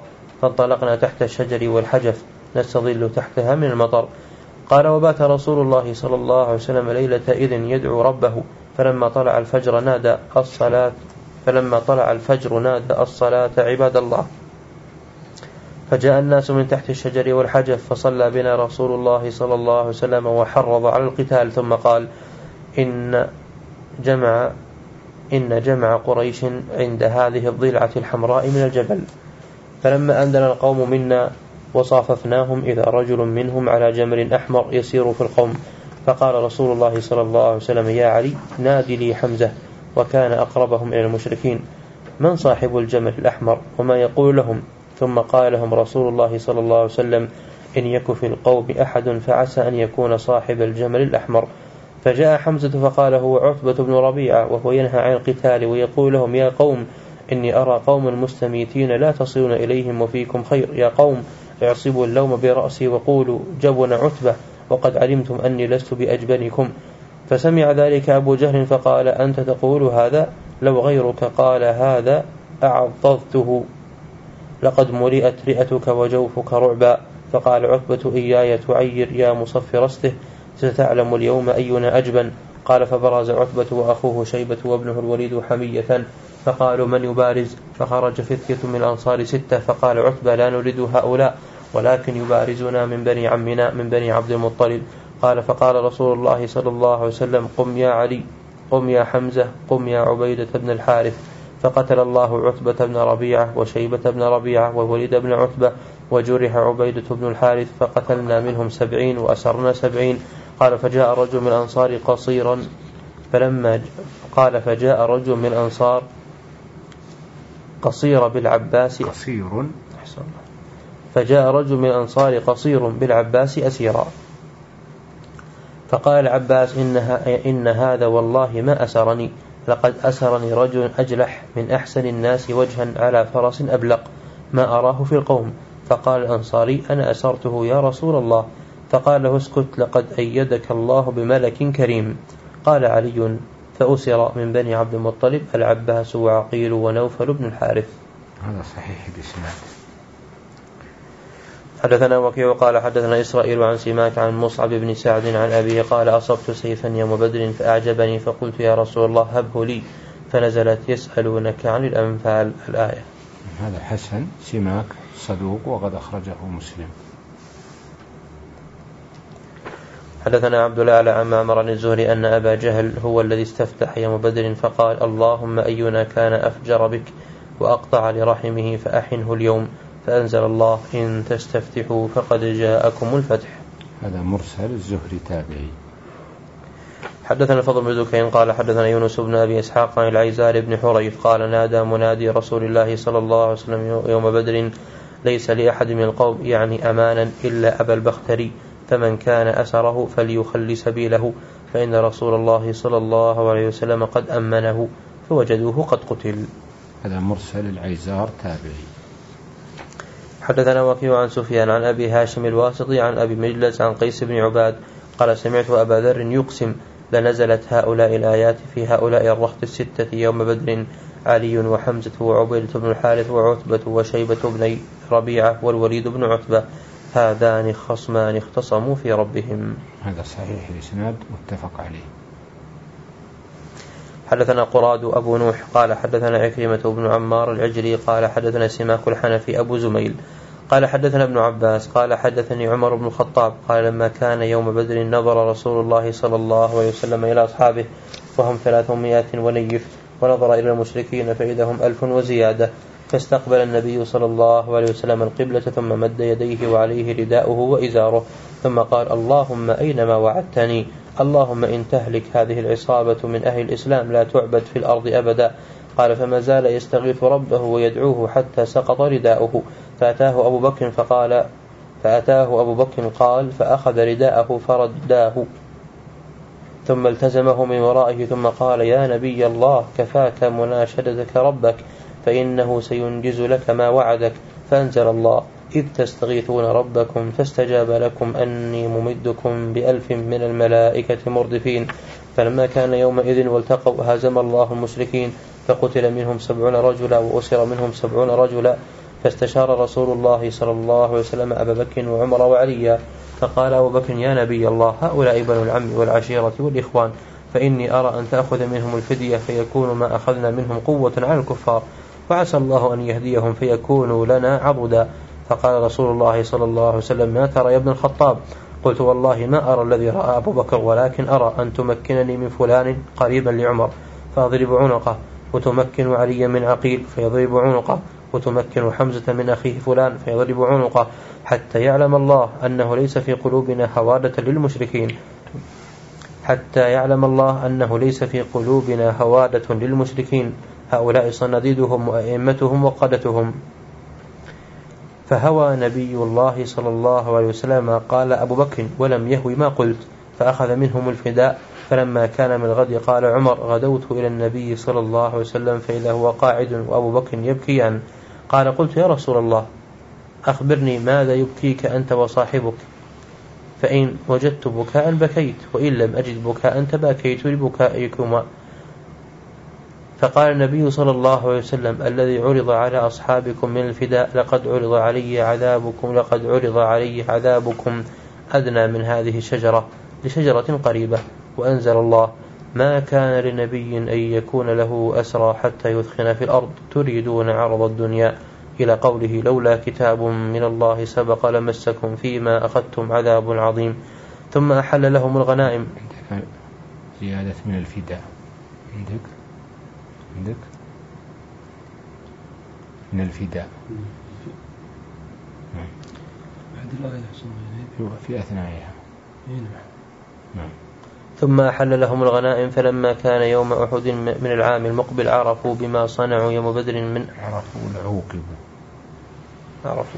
فانطلقنا تحت الشجر والحجف نستظل تحتها من المطر. قال وبات رسول الله صلى الله عليه وسلم ليلة إذ يدعو ربه فلما طلع الفجر نادى الصلاة فلما طلع الفجر نادى الصلاة عباد الله. فجاء الناس من تحت الشجر والحجف فصلى بنا رسول الله صلى الله عليه وسلم وحرض على القتال ثم قال إن جمع إن جمع قريش عند هذه الضلعة الحمراء من الجبل. فلما أنزل القوم منا وصاففناهم إذا رجل منهم على جمل أحمر يسير في القوم فقال رسول الله صلى الله عليه وسلم يا علي نادي لي حمزة وكان أقربهم إلى المشركين من صاحب الجمل الأحمر وما يقول لهم. ثم قال لهم رسول الله صلى الله عليه وسلم إن يك في القوم أحد فعسى أن يكون صاحب الجمل الأحمر. فجاء حمزة فقال هو عتبة بن ربيعة وهو ينهى عن القتال ويقول لهم يا قوم إني أرى قوم مستميتين لا تصلون إليهم وفيكم خير يا قوم اعصبوا اللوم برأسي وقولوا جبن عتبة وقد علمتم أني لست بأجبنكم. فسمع ذلك أبو جهل فقال أنت تقول هذا لو غيرك قال هذا أعضضته لقد ملئت رئتك وجوفك رعبا. فقال عتبة إياي تعير يا مصفر استه ستعلم اليوم أينا أجبن. قال فبرز عتبة وأخوه شيبة وابنه الوليد حمية فقالوا من يبارز فخرج فتية من الأنصار ستة فقال عتبة لا نريد هؤلاء ولكن يبارزنا من بني عمنا من بني عبد المطلب. قال فقال رسول الله صلى الله عليه وسلم قم يا علي قم يا حمزة قم يا عبيدة بن الحارث. فقتل الله عتبة بن ربيعة وشيبة بن ربيعة ووليد بن عتبة وجرح عبيدة بن الحارث فقتلنا منهم سبعين وأسرنا سبعين. قال فجاء رجل من الأنصار قصيرا فلما قال فجاء رجل من الأنصار قصير بالعباس قصير فجاء رجل من الأنصار قصير بالعباس أسيرا فقال العباس إنها إن هذا والله ما أسرني لقد أسرني رجل أجلح من أحسن الناس وجها على فرس أبلق ما أراه في القوم. فقال الأنصاري أنا أسرته يا رسول الله. فقال له اسكت لقد أيدك الله بملك كريم. قال علي فأسر من بني عبد المطلب العباس وعقيل ونوفل بن الحارث. هذا صحيح بإسناد. حدثنا وكيع قال حدثنا إسرائيل عن سماك عن مصعب بن سعد عن أبيه قال أصبت سيفا يوم بدر فأعجبني فقلت يا رسول الله هبه لي فنزلت يسألونك عن الأنفال الآية. هذا حسن سماك صدوق وقد أخرجه مسلم. حدثنا عبد الأعلى عن معمر الزهري أن أبا جهل هو الذي استفتح يوم بدر فقال اللهم أينا كان أفجر بك وأقطع لرحمه فأحنه اليوم. فأنزل الله إن تستفتحوا فقد جاءكم الفتح. هذا مرسل الزهري تابعي. حدثنا الفضل بن دكين قال حدثنا يونس بن أبي إسحاق عن العيزار بن حريث قال نادى منادي رسول الله صلى الله عليه وسلم يوم بدر ليس لأحد من القوم يعني أمانا إلا أبا البختري فمن كان أسره فليخل سبيله فإن رسول الله صلى الله عليه وسلم قد أمنه فوجدوه قد قتل. هذا مرسل العيزار تابعي. حدثنا وكيع عن سفيان عن أبي هاشم الواسطي عن أبي مجلس عن قيس بن عباد قال سمعت أبا ذر يقسم لنزلت هؤلاء الآيات في هؤلاء الرهط الستة يوم بدر علي وحمزة وعبيدة بن الحارث وعتبة وشيبة بن ربيعة والوليد بن عتبة هذان خصمان اختصموا في ربهم. هذا صحيح الإسناد متفق عليه. حدثنا قراد أبو نوح قال حدثنا عكرمة بن عمار العجلي قال حدثنا سماك الحنفي أبو زميل قال حدثنا ابن عباس قال حدثني عمر بن الخطاب قال لما كان يوم بدر نظر رسول الله صلى الله عليه وسلم إلى أصحابه وهم ثلاثمائة ونيف ونظر إلى المشركين فإذا هم ألف وزيادة فاستقبل النبي صلى الله عليه وسلم القبلة ثم مد يديه وعليه رداؤه وإزاره ثم قال اللهم أينما وعدتني اللهم إن تهلك هذه العصابة من أهل الإسلام لا تعبد في الأرض أبدا. قال فما زال يستغيث ربه ويدعوه حتى سقط رداؤه فأتاه أبو بكر فقال فأتاه أبو بكر قال فأخذ رداءه فرداه ثم التزمه من ورائه ثم قال يا نبي الله كفاك مناشدتك ربك فإنه سينجز لك ما وعدك. فأنزل الله إذ تستغيثون ربكم فاستجاب لكم أني ممدكم بألف من الملائكة مردفين. فلما كان يومئذ والتقوا هزم الله المشركين فقتل منهم سبعون رجلا وأسر منهم سبعون رجلا فاستشار رسول الله صلى الله عليه وسلم أبا بكر وعمر وعليا، فقال أبو بكر: يا نبي الله، هؤلاء بنو العم والعشيرة والإخوان، فإني أرى أن تأخذ منهم الفدية فيكون ما أخذنا منهم قوة على الكفار، وعسى الله أن يهديهم فيكونوا لنا عضدا. فقال رسول الله صلى الله عليه وسلم: ما ترى يا ابن الخطاب؟ قلت: والله ما أرى الذي رأى أبو بكر، ولكن أرى أن تمكنني من فلان قريبا لعمر فأضرب عنقه، وتمكن عليا من عقيل فيضرب عنقه، وتمكن حمزة من أخيه فلان فيضرب عنقه، حتى يعلم الله أنه ليس في قلوبنا هوادة للمشركين حتى يعلم الله أنه ليس في قلوبنا هوادة للمشركين هؤلاء صناديدهم وأئمتهم وقادتهم. فهوى نبي الله صلى الله عليه وسلم. قال أبو بكر: ولم يهوي ما قلت، فأخذ منهم الفداء. فلما كان من الغد قال عمر: غدوت إلى النبي صلى الله عليه وسلم فإذا هو قاعد وأبو بكر يبكيان. قال: قلت: يا رسول الله، أخبرني ماذا يبكيك أنت وصاحبك؟ فإن وجدت بكاء بكيت، وإن لم أجد بكاء تباكيت لبكائكما. فقال النبي صلى الله عليه وسلم: الذي عرض على أصحابكم من الفداء لقد عرض علي عذابكم لقد عرض علي عذابكم أدنى من هذه الشجرة لشجرة قريبة. وأنزل الله: ما كان لنبي أن يكون له أسرى حتى يثخن في الأرض تريدون عرض الدنيا، إلى قوله: لولا كتاب من الله سبق لمسكم فيما أخذتم عذاب عظيم. ثم أحل لهم الغنائم. زيادة من الفداء عندك عندك من الفداء في أثنائها. نعم. ثم أحل لهم الغنائم. فلما كان يوم أحد من العام المقبل عرفوا بما صنعوا يوم بدر من عرفوا العوقب عرفوا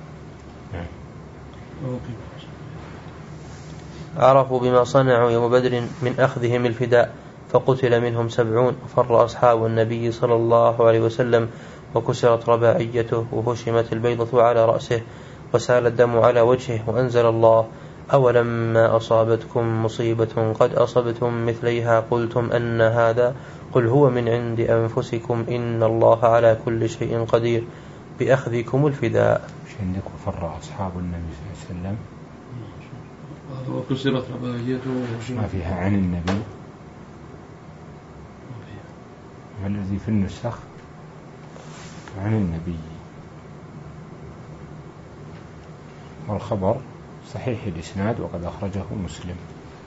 عرفوا بما صنعوا يوم بدر من أخذهم الفداء، فقتل منهم سبعون، وفر أصحاب النبي صلى الله عليه وسلم، وكسرت رباعيته، وهشمت البيضة على رأسه، وسال الدم على وجهه. وأنزل الله: أولما أصابتكم مصيبة قد أصبتم مثليها قلتم أن هذا، قل هو من عند أنفسكم إن الله على كل شيء قدير، بأخذكم الفداء. عندك وفر أصحاب النبي صلى الله عليه وسلم، وكسرت رباعيته، ما فيها عن النبي، الذي في النسخ عن النبي، والخبر صحيح الإسناد وقد أخرجه مسلم.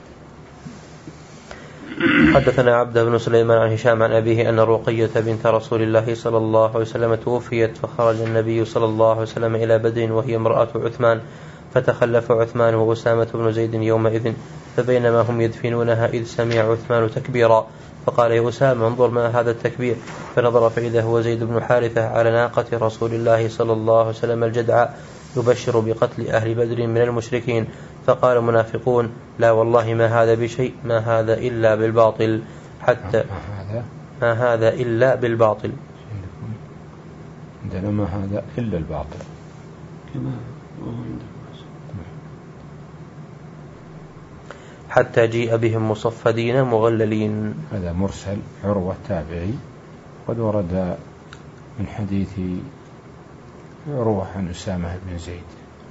حدثنا عبد بن سليمان عن هشام عن أبيه أن رقية بنت رسول الله صلى الله عليه وسلم توفيت، فخرج النبي صلى الله عليه وسلم إلى بدر وهي امرأة عثمان، فتخلف عثمان وأسامة بن زيد يومئذ، فبينما هم يدفنونها إذ سمع عثمان تكبيرا، فقال: يا أسامة، انظر ما هذا التكبير. فنظر فإذا هو زيد بن حارثة على ناقة رسول الله صلى الله عليه وسلم الجدعاء يبشر بقتل أهل بدر من المشركين. فقال المنافقون: لا والله ما هذا بشيء، ما هذا إلا بالباطل، حتى ما هذا إلا بالباطل عندنا ما هذا إلا الباطل حتى جيء بهم مصفدين مغللين. هذا مرسل عروة تابعي، قد ورد من حديث عروة عن أسامة بن زيد.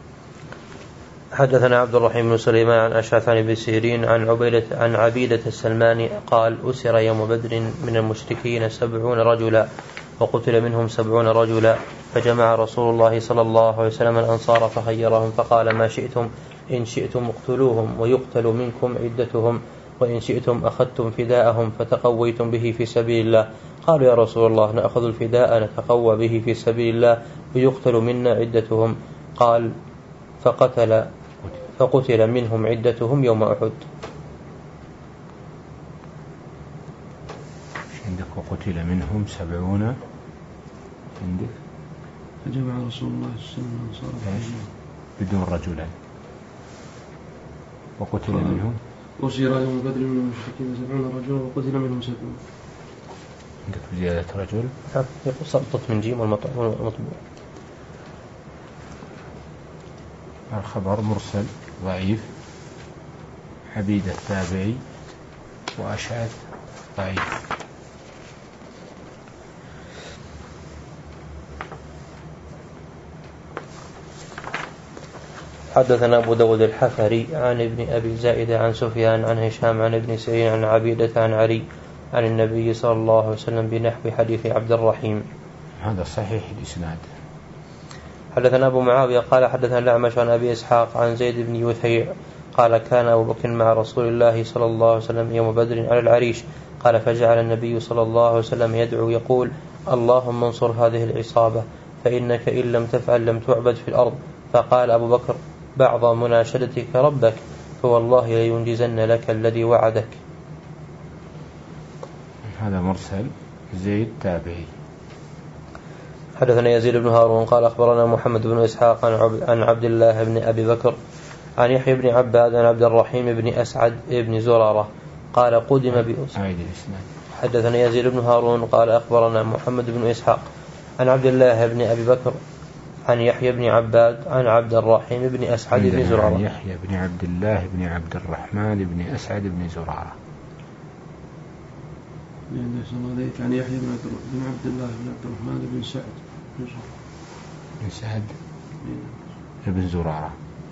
حدثنا عبد الرحيم بن سليمان عن أشعث بن سيرين عن عبيدة عن عبيدة السلماني قال: أسر يوم بدر من المشركين سبعون رجلا، وقتل منهم سبعون رجلا، فجمع رسول الله صلى الله عليه وسلم الأنصار فخيرهم فقال: ما شئتم، إن شئتم اقتلوهم ويقتل منكم عدتهم، وإن شئتم أخذتم فداءهم فتقويتم به في سبيل الله. قالوا: يا رسول الله، نأخذ الفداء نتقوى به في سبيل الله ويقتل منا عدتهم. قال: فقتل فقتل منهم عدتهم يوم أحد. عندك وقتل منهم سبعون، عندك فجمع رسول الله صلى الله عليه وسلم بدون رجلا، وقتل منهم أسر يوم بدر من المشركين سبعون رجلا وقتل منهم سبعون. عندك زيادة رجل سقطت من جيم والمطبوع. الخبر مرسل ضعيف، عبيدة التابعي، وأشعث ضعيف. حدثنا أبو داود الحفري عن ابن أبي زائدة عن سفيان عن هشام عن ابن سيرين عن عبيدة عن علي عن النبي صلى الله عليه وسلم بنحو حديث عبد الرحيم. هذا صحيح الإسناد. حدثنا أبو معاوية قال حدثنا الأعمش عن أبي إسحاق عن زيد بن يثيع قال كان أبو بكر مع رسول الله صلى الله عليه وسلم يوم بدر على العريش قال فجعل النبي صلى الله عليه وسلم يدعو يقول اللهم انصر هذه العصابة فإنك إن لم تفعل لم تعبد في الأرض. فقال أبو بكر بعض مناشدتك ربك فوالله لينجزن لك الذي وعدك. هذا مرسل زيد تابعي. حدثنا يزيد بن هارون قال أخبرنا محمد بن إسحاق عن عبد الله بن أبي بكر عن يحيى بن عباد عن عبد الرحيم بن أسعد بن زرارة قال قدم بأسعد. حدثنا يزيد بن هارون قال أخبرنا محمد بن إسحاق عن عبد الله بن أبي بكر عن يحيى بن عباد عن عبد الرحيم بن أسعد بن زرارة. عن يحيى بن عبد الله بن عبد الرحمن بن أسعد بن زرارة. عن يحيى بن عبد الله بن عبد الرحمن بن سعد بن سعد بن زرارة.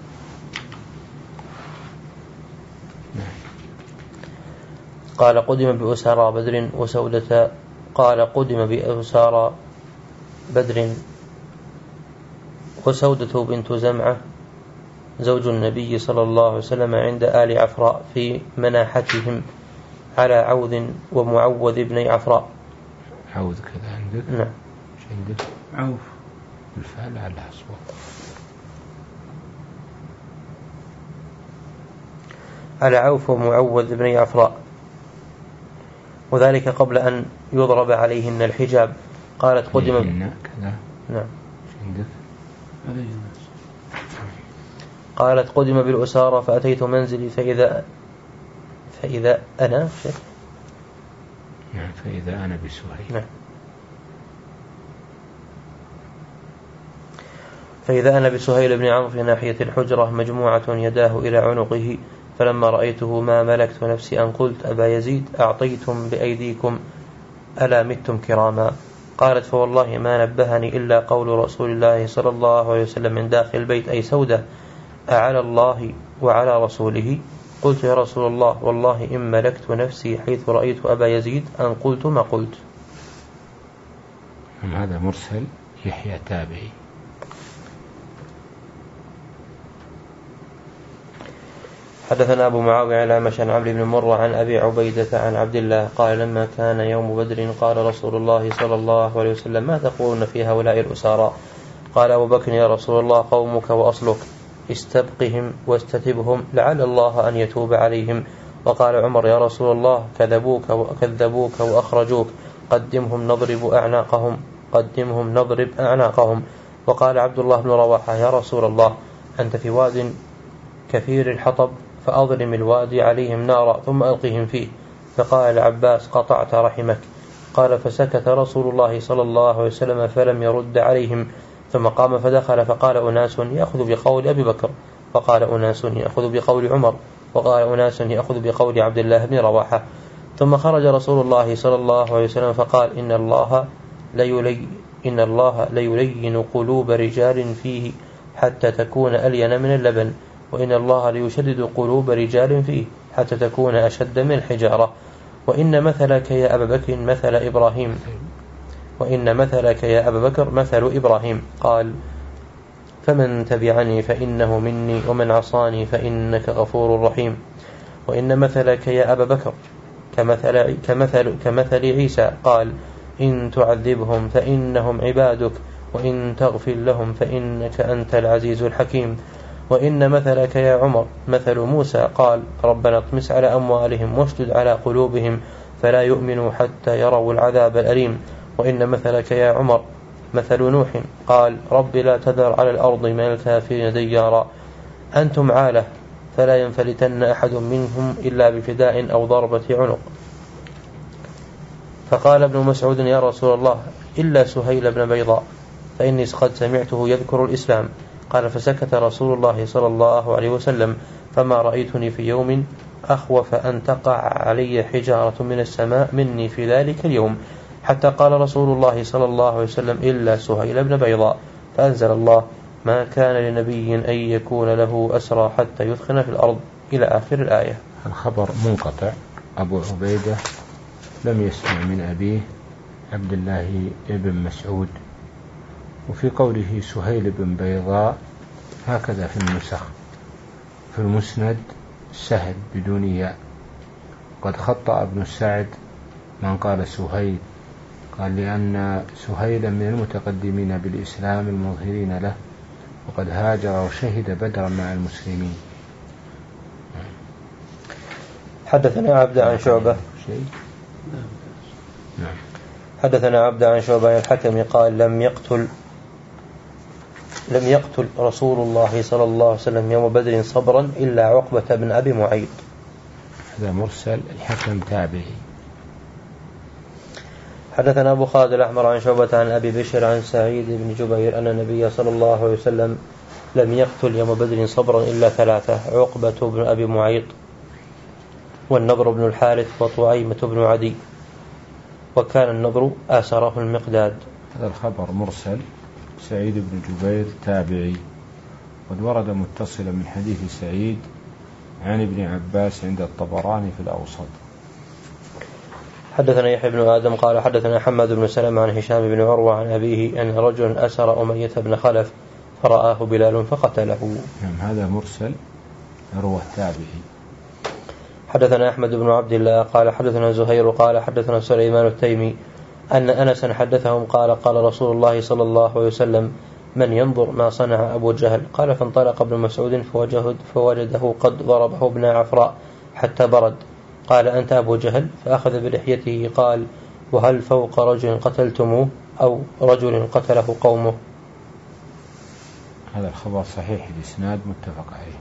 قال قدم بأسارى بدر وسودة قال قدم بأسارى بدر وسودة بنت زمعة زوج النبي صلى الله عليه وسلم عند آل عفراء في مناحتهم على عوذ ومعوذ بن عفراء. عوذ كذا عندك؟ نعم. ايش عندك؟ عوف بالفعل على أصوات. على عوف ومعوذ بن عفراء وذلك قبل أن يضرب عليهن الحجاب. قالت قدم كذا. نعم. عندك؟ قالت قدم بالأسارة فأتيت منزلي فإذا فإذا أنا نعم فإذا أنا بسهيل. نعم. فإذا أنا بسهيل بن عمرو في ناحية الحجرة مجموعة يداه إلى عنقه فلما رأيته ما ملكت نفسي أن قلت أبا يزيد أعطيتم بأيديكم ألا متم كراما. قالت فوالله ما نبهني إلا قول رسول الله صلى الله عليه وسلم من داخل البيت أي سودة أعلى الله وعلى رسوله. قلت يا رسول الله والله إن ملكت نفسي حيث رأيت أبا يزيد أن قلت ما قلت. هذا مرسل يحيى تابعي. حدثنا أبو معاوية على مشان عمرو بن مرة عن أبي عبيدة عن عبد الله قال لما كان يوم بدر قال رسول الله صلى الله عليه وسلم ما تقولون في هؤلاء الأسارى؟ قال أبو بكر يا رسول الله قومك وأصلك استبقهم واستتبهم لعل الله أن يتوب عليهم. وقال عمر يا رسول الله كذبوك وكذبوك وأخرجوك قدمهم نضرب أعناقهم قدمهم نضرب أعناقهم. وقال عبد الله بن رواحة يا رسول الله أنت في واد كثير الحطب فأظلم الوادي عليهم نارا ثم ألقهم فيه. فقال العباس قطعت رحمك. قال فسكت رسول الله صلى الله عليه وسلم فلم يرد عليهم ثم قام فدخل فقال أناس يأخذ بقول أبي بكر فقال أناس يأخذ بقول عمر وقال أناس يأخذ بقول عبد الله بن رواحة. ثم خرج رسول الله صلى الله عليه وسلم فقال إن الله ليلي إن الله ليلين قلوب رجال فيه حتى تكون ألين من اللبن وإن الله ليشدد قلوب رجال فيه حتى تكون أشد من الحجارة وإن مثلك يا أبا بكر مثل إبراهيم وإن مثلك يا أبا بكر مثل إبراهيم. قال فمن تبعني فإنه مني ومن عصاني فإنك غفور رحيم. وإن مثلك يا أبا بكر كمثل, كمثل, كمثل عيسى. قال إن تعذبهم فإنهم عبادك وإن تغفر لهم فإنك أنت العزيز الحكيم. وإن مثلك يا عمر مثل موسى. قال ربنا اطمس على أموالهم واشدد على قلوبهم فلا يؤمنوا حتى يروا العذاب الأليم. وإن مثلك يا عمر مثل نوح. قال رب لا تذر على الأرض من الكافرين ديارا أنتم عالة فلا ينفلتن أحد منهم إلا بفداء أو ضربة عنق. فقال ابن مسعود يا رسول الله إلا سهيل بن بيضاء فإني قد سمعته يذكر الإسلام. قال فسكت رسول الله صلى الله عليه وسلم فما رأيتني في يوم أخوف أن تقع علي حجارة من السماء مني في ذلك اليوم حتى قال رسول الله صلى الله عليه وسلم إلا سهيل بن بيضاء. فأنزل الله ما كان لنبي أن يكون له أسرى حتى يثخن في الأرض إلى آخر الآية. الخبر منقطع. أبو عبيدة لم يسمع من أبيه عبد الله بن مسعود. وفي قوله سهيل بن بيضاء هكذا في النسخ، في المسند سهل بدون ياء. قد خطأ ابن سعد من قال سهيل، قال لأن سهيلا من المتقدمين بالإسلام المظهرين له، وقد هاجر وشهد بدرا مع المسلمين. حدثنا عبد عن شعبة شيء نعم. حدثنا عبد عن شعبة عن الحكم قال لم يقتل لم يقتل رسول الله صلى الله عليه وسلم يوم بدر صبرا إلا عقبة بن أبي معيط. هذا مرسل. الحكم تابعي. حدثنا أبو خالد الأحمر عن شعبة عن أبي بشر عن سعيد بن جبير أن النبي صلى الله عليه وسلم لم يقتل يوم بدر صبرا إلا ثلاثة: عقبة بن أبي معيط، والنضر بن الحارث، وطعيمة بن عدي، وكان النضر آسره المقداد. هذا الخبر مرسل. سعيد بن جبير تابعي، قد ورد متصلا من حديث سعيد عن ابن عباس عند الطبراني في الأوسط. حدثنا يحيى بن آدم قال حدثنا حماد بن سلمة عن هشام بن عروة عن أبيه أن رجلا أسر أمية بن خلف فرآه بلال فقتله. هذا مرسل. عروة تابعي. حدثنا أحمد بن عبد الله قال حدثنا زهير قال حدثنا سليمان التيمي أن أنسا حدثهم قال قال رسول الله صلى الله عليه وسلم من ينظر ما صنع أبو جهل؟ قال فانطلق ابن مسعود فوجده قد ضربه ابن عفراء حتى برد. قال أنت أبو جهل؟ فأخذ بلحيته قال وهل فوق رجل قتلتموه أو رجل قتله قومه؟ هذا الخبر صحيح الإسناد متفق عليه.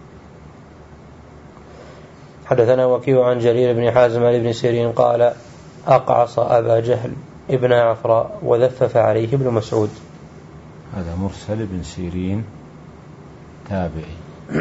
حدثنا وكيع عن جرير بن حازم عن ابن سيرين قال أقعص أبا جهل ابن عفراء وذفف عليه ابن مسعود. هذا مرسل. ابن سيرين تابعي.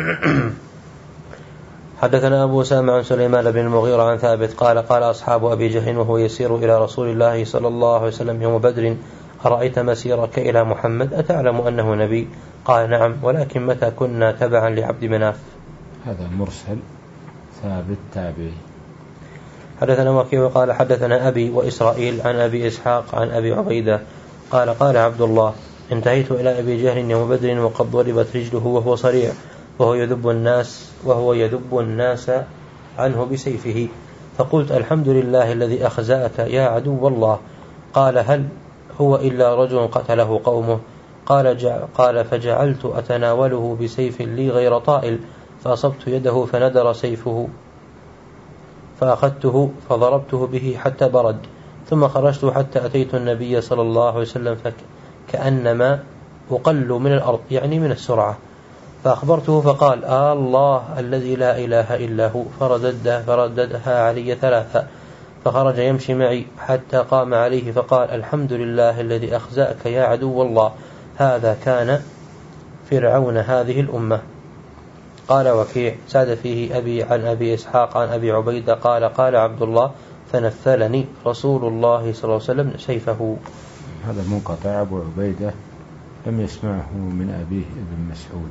حدثنا أبو سامع عن سليمان بن المغيرة عن ثابت قال قال أصحاب أبي جهل وهو يسير إلى رسول الله صلى الله عليه وسلم يوم بدر أرأيت مسيرك إلى محمد أتعلم أنه نبي؟ قال نعم، ولكن متى كنا تبعا لعبد مناف. هذا مرسل. ثابت تابعي. حدثنا وكيع قال حدثنا أبي وإسرائيل عن أبي إسحاق عن أبي عبيدة قال قال عبد الله انتهيت إلى أبي جهل يوم بدر وقد ضربت رجله وهو صريع وهو يذب الناس وهو يذب الناس عنه بسيفه، فقلت الحمد لله الذي أخزأك يا عدو الله. قال هل هو إلا رجل قتله قومه؟ قال, جع قال فجعلت أتناوله بسيف لي غير طائل فأصبت يده فندر سيفه فأخذته فضربته به حتى برد، ثم خرجت حتى أتيت النبي صلى الله عليه وسلم فكأنما أقل من الأرض يعني من السرعة، فأخبرته فقال آه الله الذي لا إله إلا هو، فرددها, فرددها علي ثلاثة، فخرج يمشي معي حتى قام عليه فقال الحمد لله الذي أخزأك يا عدو الله، هذا كان فرعون هذه الأمة. قال وكيع زاد فيه أبي عن أبي إسحاق عن أبي عبيدة قال قال عبد الله فنفلني رسول الله صلى الله عليه وسلم سيفه. هذا منقطع. أبو عبيدة لم يسمعه من أبيه ابن مسعود.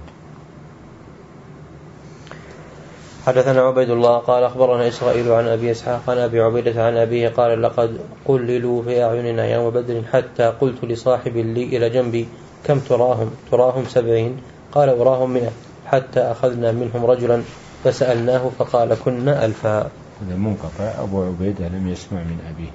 حدثنا عبيد الله قال أخبرنا إسرائيل عن أبي إسحاق عن أبي عبيدة عن أبيه قال لقد قللوا في أعيننا يوم بدر حتى قلت لصاحب لي إلى جنبي كم تراهم؟ تراهم سبعين؟ قال أراهم مئة، حتى أخذنا منهم رجلا فسألناه فقال كنا ألفا. هذا منقطع. أبو عبيدة لم يسمع من أبيه.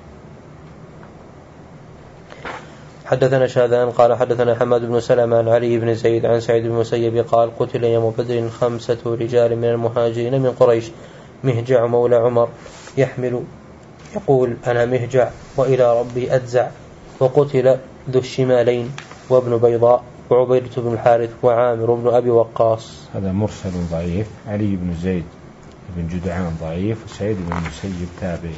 حدثنا شاذان قال حدثنا حماد بن سلمة عن علي بن زيد عن سعيد بن المسيب قال قتل يوم بدر خمسة رجال من المهاجرين من قريش، مهجع مولى عمر يحمل يقول أنا مهجع وإلى ربي أدزع، وقتل ذو الشمالين وابن بيضاء وعبيدة بن الحارث وعامر بن أبي وقاص. هذا مرسل ضعيف. علي بن زيد بن جدعان ضعيف، وسعيد بن المسيب تابعي.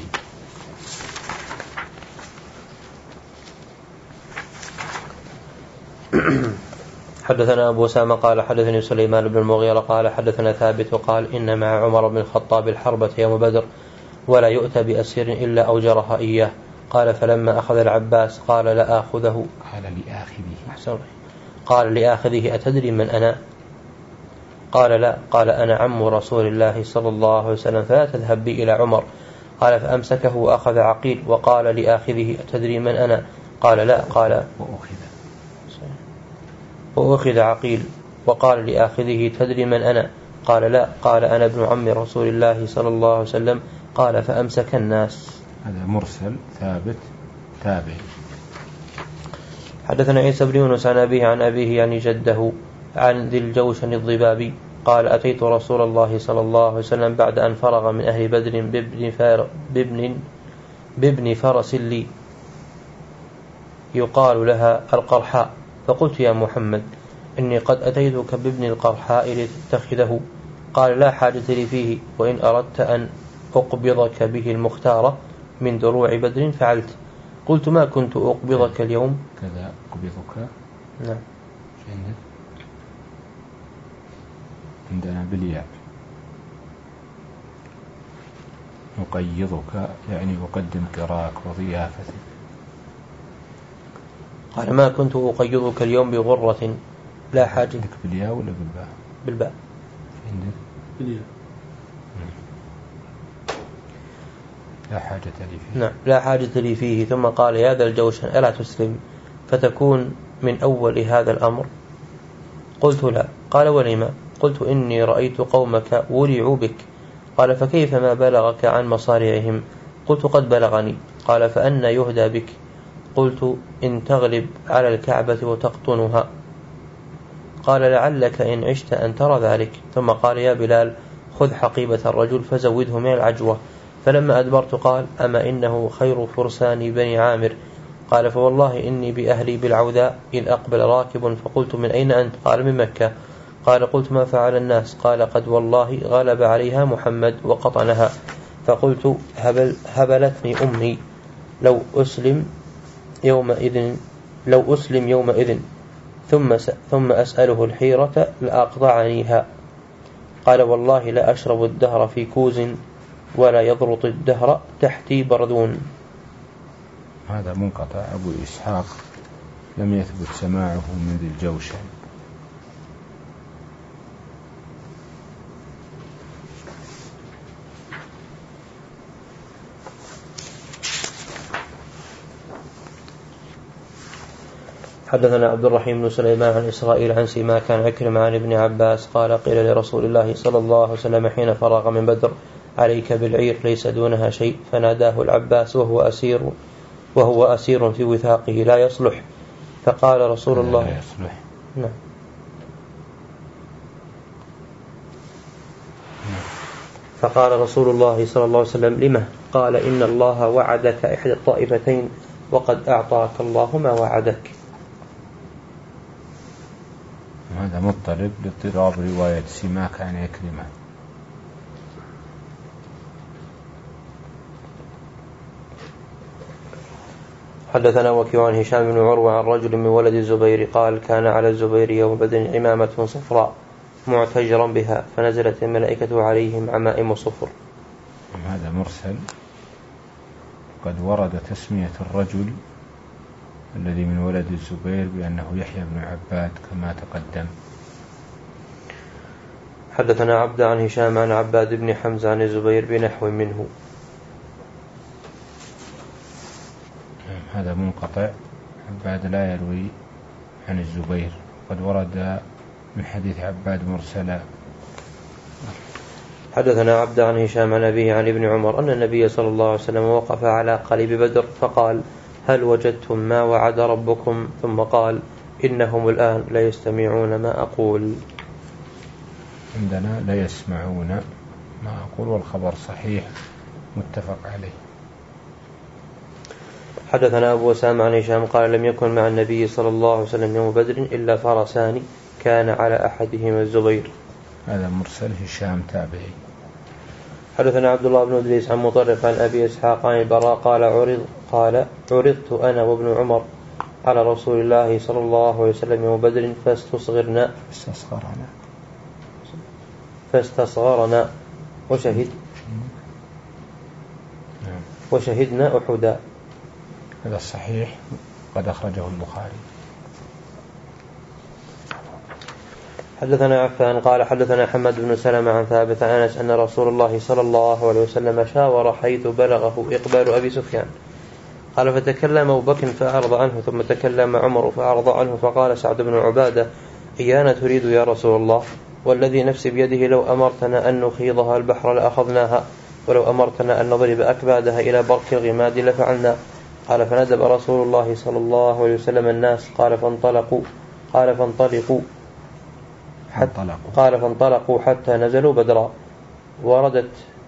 حدثنا أبو سامة قال حدثني سليمان بن المغيرة قال حدثنا ثابت وقال إن مع عمر بن الخطاب الحربة يوم بدر ولا يؤتى بأسير إلا أوجرها إياه. قال فلما أخذ العباس قال لا آخذه قال لآخذه أحسن قال لآخذه أتدري من أنا؟ قال لا. قال أنا عم رسول الله صلى الله عليه وسلم فلا تذهب بي إلى عمر. قال فأمسكه وأخذ عقيل وقال لآخذه أتدري من أنا؟ قال لا. قال وأخذ وأخذ عقيل وقال لآخذه تدري من أنا؟ قال لا. قال أنا ابن عم رسول الله صلى الله عليه وسلم. قال فأمسك الناس. هذا مرسل ثابت تابعي. حدثنا عيسى بن يونس عن أبيه عن أبيه يعني جده عن ذي الجوشن الضبابي قال أتيت رسول الله صلى الله عليه وسلم بعد أن فرغ من أهل بدر بابن, فار بابن, بابن فرس لي يقال لها القرحاء، فقلت يا محمد إني قد أتيتك بابن القرحاء لتتخذه. قال لا حاجة لي فيه، وإن أردت أن أقبضك به المختار من دروع بدر فعلت. قلت ما كنت أقبضك اليوم. كذا أقبضك. نعم. عندنا بالياء. أقيضك يعني أقدم كراك وضيافتك. قال ما كنت أقيضك اليوم بغرة لا حاجة. عندك بالياء ولا بالباء؟ بالباء. عندك بالياء. لا حاجة لي فيه. نعم لا حاجة لي فيه. ثم قال يا ذا الجوشن ألا تسلم فتكون من أول هذا الأمر؟ قلت لا. قال ولما؟ قلت إني رأيت قومك ولعوا بك. قال فكيف ما بلغك عن مصارعهم؟ قلت قد بلغني. قال فأنا يهدى بك؟ قلت إن تغلب على الكعبة وتقطنها. قال لعلك إن عشت أن ترى ذلك. ثم قال يا بلال خذ حقيبة الرجل فزوده من العجوة. فلما أدبرت قال أما إنه خير فرسان بني عامر. قال فوالله إني بأهلي بالعوداء إذ أقبل راكب فقلت من أين أنت؟ قال من مكة. قال قلت ما فعل الناس؟ قال قد والله غلب عليها محمد وقطنها. فقلت هبل هبلتني أمي لو أسلم يومئذ لو أسلم يومئذ ثم ثم أسأله الحيرة لأقطعنيها. قال والله لا أشرب الدهر في كوز ولا يضرط الدهر تحتي بردون. هذا منقطع. أبو إسحاق لم يثبت سماعه من ذي الجوشن. حدثنا عبد الرحيم بن سليمان عن إسرائيل عن سماك عن عكرمة عن ابن عباس قال قيل لرسول الله صلى الله عليه وسلم حين فرغ من بدر عليك بالعير ليس دونها شيء. فناداه العباس وهو أسير وهو أسير في وثاقه لا يصلح. فقال رسول الله لا يصلح. نعم. فقال رسول الله صلى الله عليه وسلم لما؟ قال إن الله وعدك إحدى الطائفتين وقد أعطاك الله ما وعدك. هذا مضطرب لاضطراب رواية سماك عن عكرمة. حدثنا وكيع عن هشام بن عروة عن رجل من ولد الزبير قال كان على الزبير يوم بدر عمامة صفراء معتجرا بها فنزلت الملائكة عليهم عمائم صفر. هذا مرسل. قد ورد تسمية الرجل الذي من ولد الزبير بأنه يحيى بن عباد كما تقدم. حدثنا عبد عن هشام عن عباد بن حمزة عن الزبير بنحو منه. هذا منقطع. عباد لا يروي عن الزبير. قد ورد من حديث عباد مرسلا. حدثنا عبد عن هشام عن أبيه عن ابن عمر أن النبي صلى الله عليه وسلم وقف على قليب بدر فقال هل وجدتم ما وعد ربكم؟ ثم قال إنهم الآن لا يستمعون ما أقول. عندنا لا يسمعون ما أقول والخبر صحيح متفق عليه. حدثنا أبو أسامة عن هشام قال لم يكن مع النبي صلى الله عليه وسلم يوم بدر إلا فرسان كان على أحدهما الزبير. هذا مرسل هشام تابعي. حدثنا عبد الله بن إدريس عن مطرف عن أبي إسحاق عن البراء قال عرض قال عرضت أنا وابن عمر على رسول الله صلى الله عليه وسلم يوم بدر فاستصغرنا فاستصغرنا فاستصغرنا وشهد وشهدنا أحدا. هذا الصحيح قد أخرجه البخاري. حدثنا عفان قال حدثنا حماد بن سلمة عن ثابت عن أنس أن رسول الله صلى الله عليه وسلم شاور حيث بلغه إقبال أبي سفيان قال فتكلم أبو بكر فأعرض عنه ثم تكلم عمر فأعرض عنه فقال سعد بن عبادة إيانا تريد يا رسول الله والذي نفسي بيده لو أمرتنا أن نخيضها البحر لأخذناها ولو أمرتنا أن نضرب أكبادها إلى برك الغماد لفعلنا. قال فندب رسول الله صلى الله عليه وسلم الناس قال فانطلقوا قال فانطلقوا حتى قال فانطلقوا حتى نزلوا بدرا وردت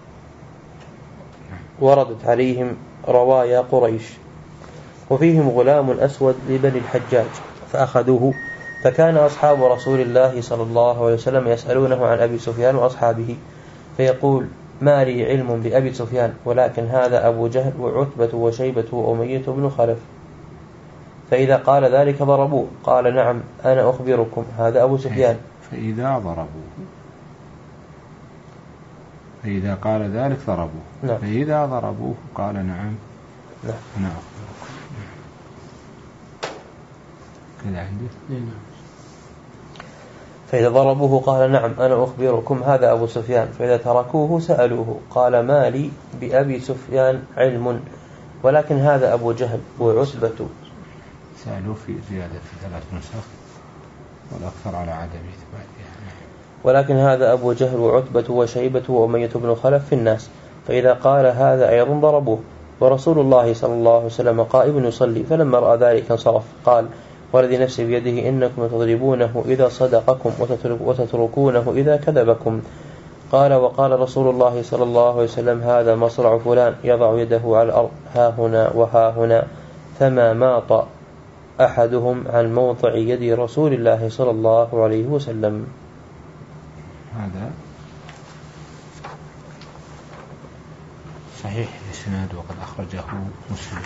وردت عليهم روايا قريش وفيهم غلام أسود لبني الحجاج فأخذوه فكان أصحاب رسول الله صلى الله عليه وسلم يسألونه عن أبي سفيان وأصحابه فيقول ما لي علم بأبي سفيان ولكن هذا أبو جهل وعتبة وشيبة وأمية بن خلف. فإذا قال ذلك ضربوه قال نعم أنا أخبركم هذا أبو سفيان. فإذا ضربوه فإذا قال ذلك ضربوه نعم. فإذا ضربوه قال نعم نعم أنا أخبركم كذا عندي. فإذا ضربوه قال نعم أنا أخبركم هذا أبو سفيان. فإذا تركوه سألوه قال ما لي بأبي سفيان علم ولكن هذا أبو جهل وعتبة. سألوه في زيادة في ثلاث نسخ والأكثر على عدم إثباتها. ولكن هذا أبو جهل وعتبة وشيبة وأمية بن خلف في الناس. فإذا قال هذا أيضا ضربوه ورسول الله صلى الله عليه وسلم قائم يصلي فلما رأى ذلك انصرف قال والذي نفسي بيده إنكم تضربونه إذا صدقكم وتتركونه إذا كذبكم. قال وقال رسول الله صلى الله عليه وسلم هذا مصرع فلان يضع يده على الأرض ها هنا وها هنا فما ماط أحدهم عن موضع يد رسول الله صلى الله عليه وسلم. هذا صحيح الإسناد وقد أخرجه مسلم.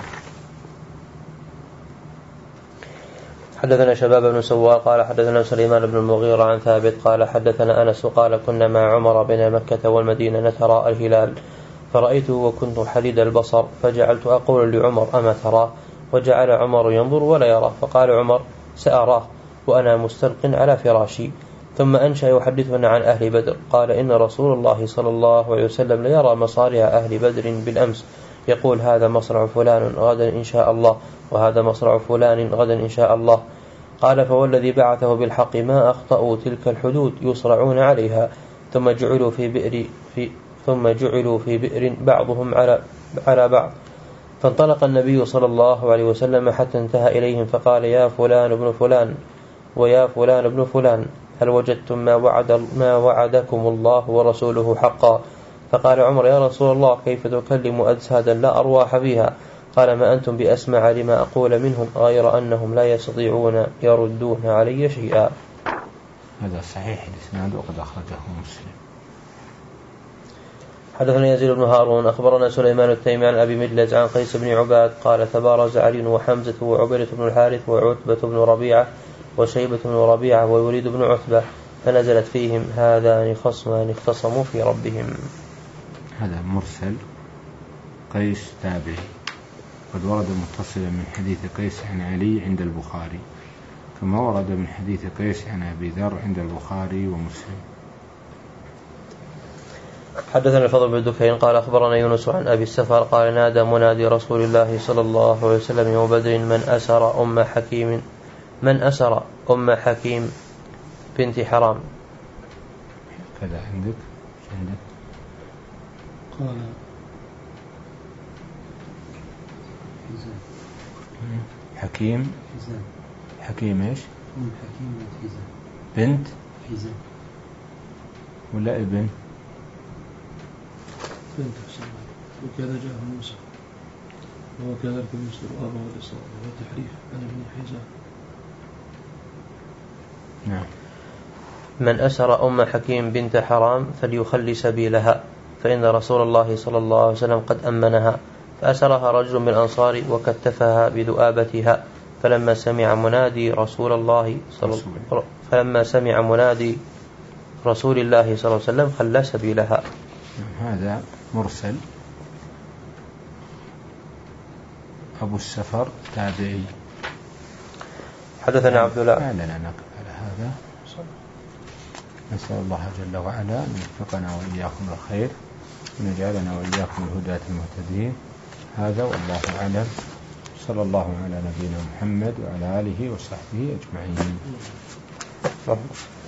حدثنا شباب بن سوار قال حدثنا سليمان بن المغيرة عن ثابت قال حدثنا أنس قال كنا مع عمر بين مكة والمدينة نتراءى الهلال فرأيته وكنت حديد البصر فجعلت أقول لعمر أما تراه وجعل عمر ينظر ولا يراه فقال عمر سأراه وأنا مستلق على فراشي. ثم أنشأ يحدثنا عن أهل بدر قال إن رسول الله صلى الله عليه وسلم ليرى مصارع أهل بدر بالأمس يقول هذا مصرع فلان غدا إن شاء الله وهذا مصرع فلان غدا إن شاء الله. قال فوالذي بعثه بالحق ما أخطأوا تلك الحدود يصرعون عليها ثم جعلوا في بئر في ثم جعلوا في بئر بعضهم على على بعض. فانطلق النبي صلى الله عليه وسلم حتى انتهى إليهم فقال يا فلان ابن فلان ويا فلان ابن فلان هل وجدتم ما وعد ما وعدكم الله ورسوله حقا؟ فقال عمر يا رسول الله كيف تكلم أجسادا لا أرواح فيها؟ قال ما أنتم بأسمع لما أقول منهم غير أنهم لا يستطيعون يردون علي شيئا. هذا صحيح الإسناد وقد أخرجه مسلم. حدثنا يزيد بن هارون أخبرنا سليمان التيمي عن أبي مدلج عن قيس بن عباد قال تبارز علي وحمزة وعبيدة بن الحارث وعتبة بن ربيعة وشيبة بن ربيعة والوليد بن عتبة فنزلت فيهم هذان خصمان اختصموا في ربهم. هذا مرسل قيس تابعي قد ورد متصلا من حديث قيس عن علي عند البخاري كما ورد من حديث قيس عن أبي ذر عند البخاري ومسلم. حدثنا الفضل بن دكين قال أخبرنا يونس عن أبي السفر قال نادى منادي رسول الله صلى الله عليه وسلم يوم بدر من أسر أم حكيم من أسر أم حكيم بنت حرام. كذا عندك عندك قال حكيم حزام. حكيم ايش؟ أم حكيم بنت حزام. بنت حزام ولا ابن؟ بنت حزام وكذا جاء موسى وكذلك موسى وأبا والإصابة والتحريف عن ابن حزام. نعم. من أسر أم حكيم بنت حرام فليخلي سبيلها فإن رسول الله صلى الله عليه وسلم قد أمنها. فأسرها رجل من الأنصار وكتفها بذؤابتها فلما سمع منادي رسول الله صلى الله فلما سمع منادي رسول الله صلى الله عليه وسلم خلى سبيلها. هذا مرسل. أبو السفر تابعي. حدثنا عبد الله ما لنا نقف على هذا نسأل الله جل وعلا أن يوفقنا وإياكم الخير ونجعلنا وإياكم الهداة المهتدين. هذا والله أعلم. صلى الله على نبينا محمد وعلى آله وصحبه أجمعين.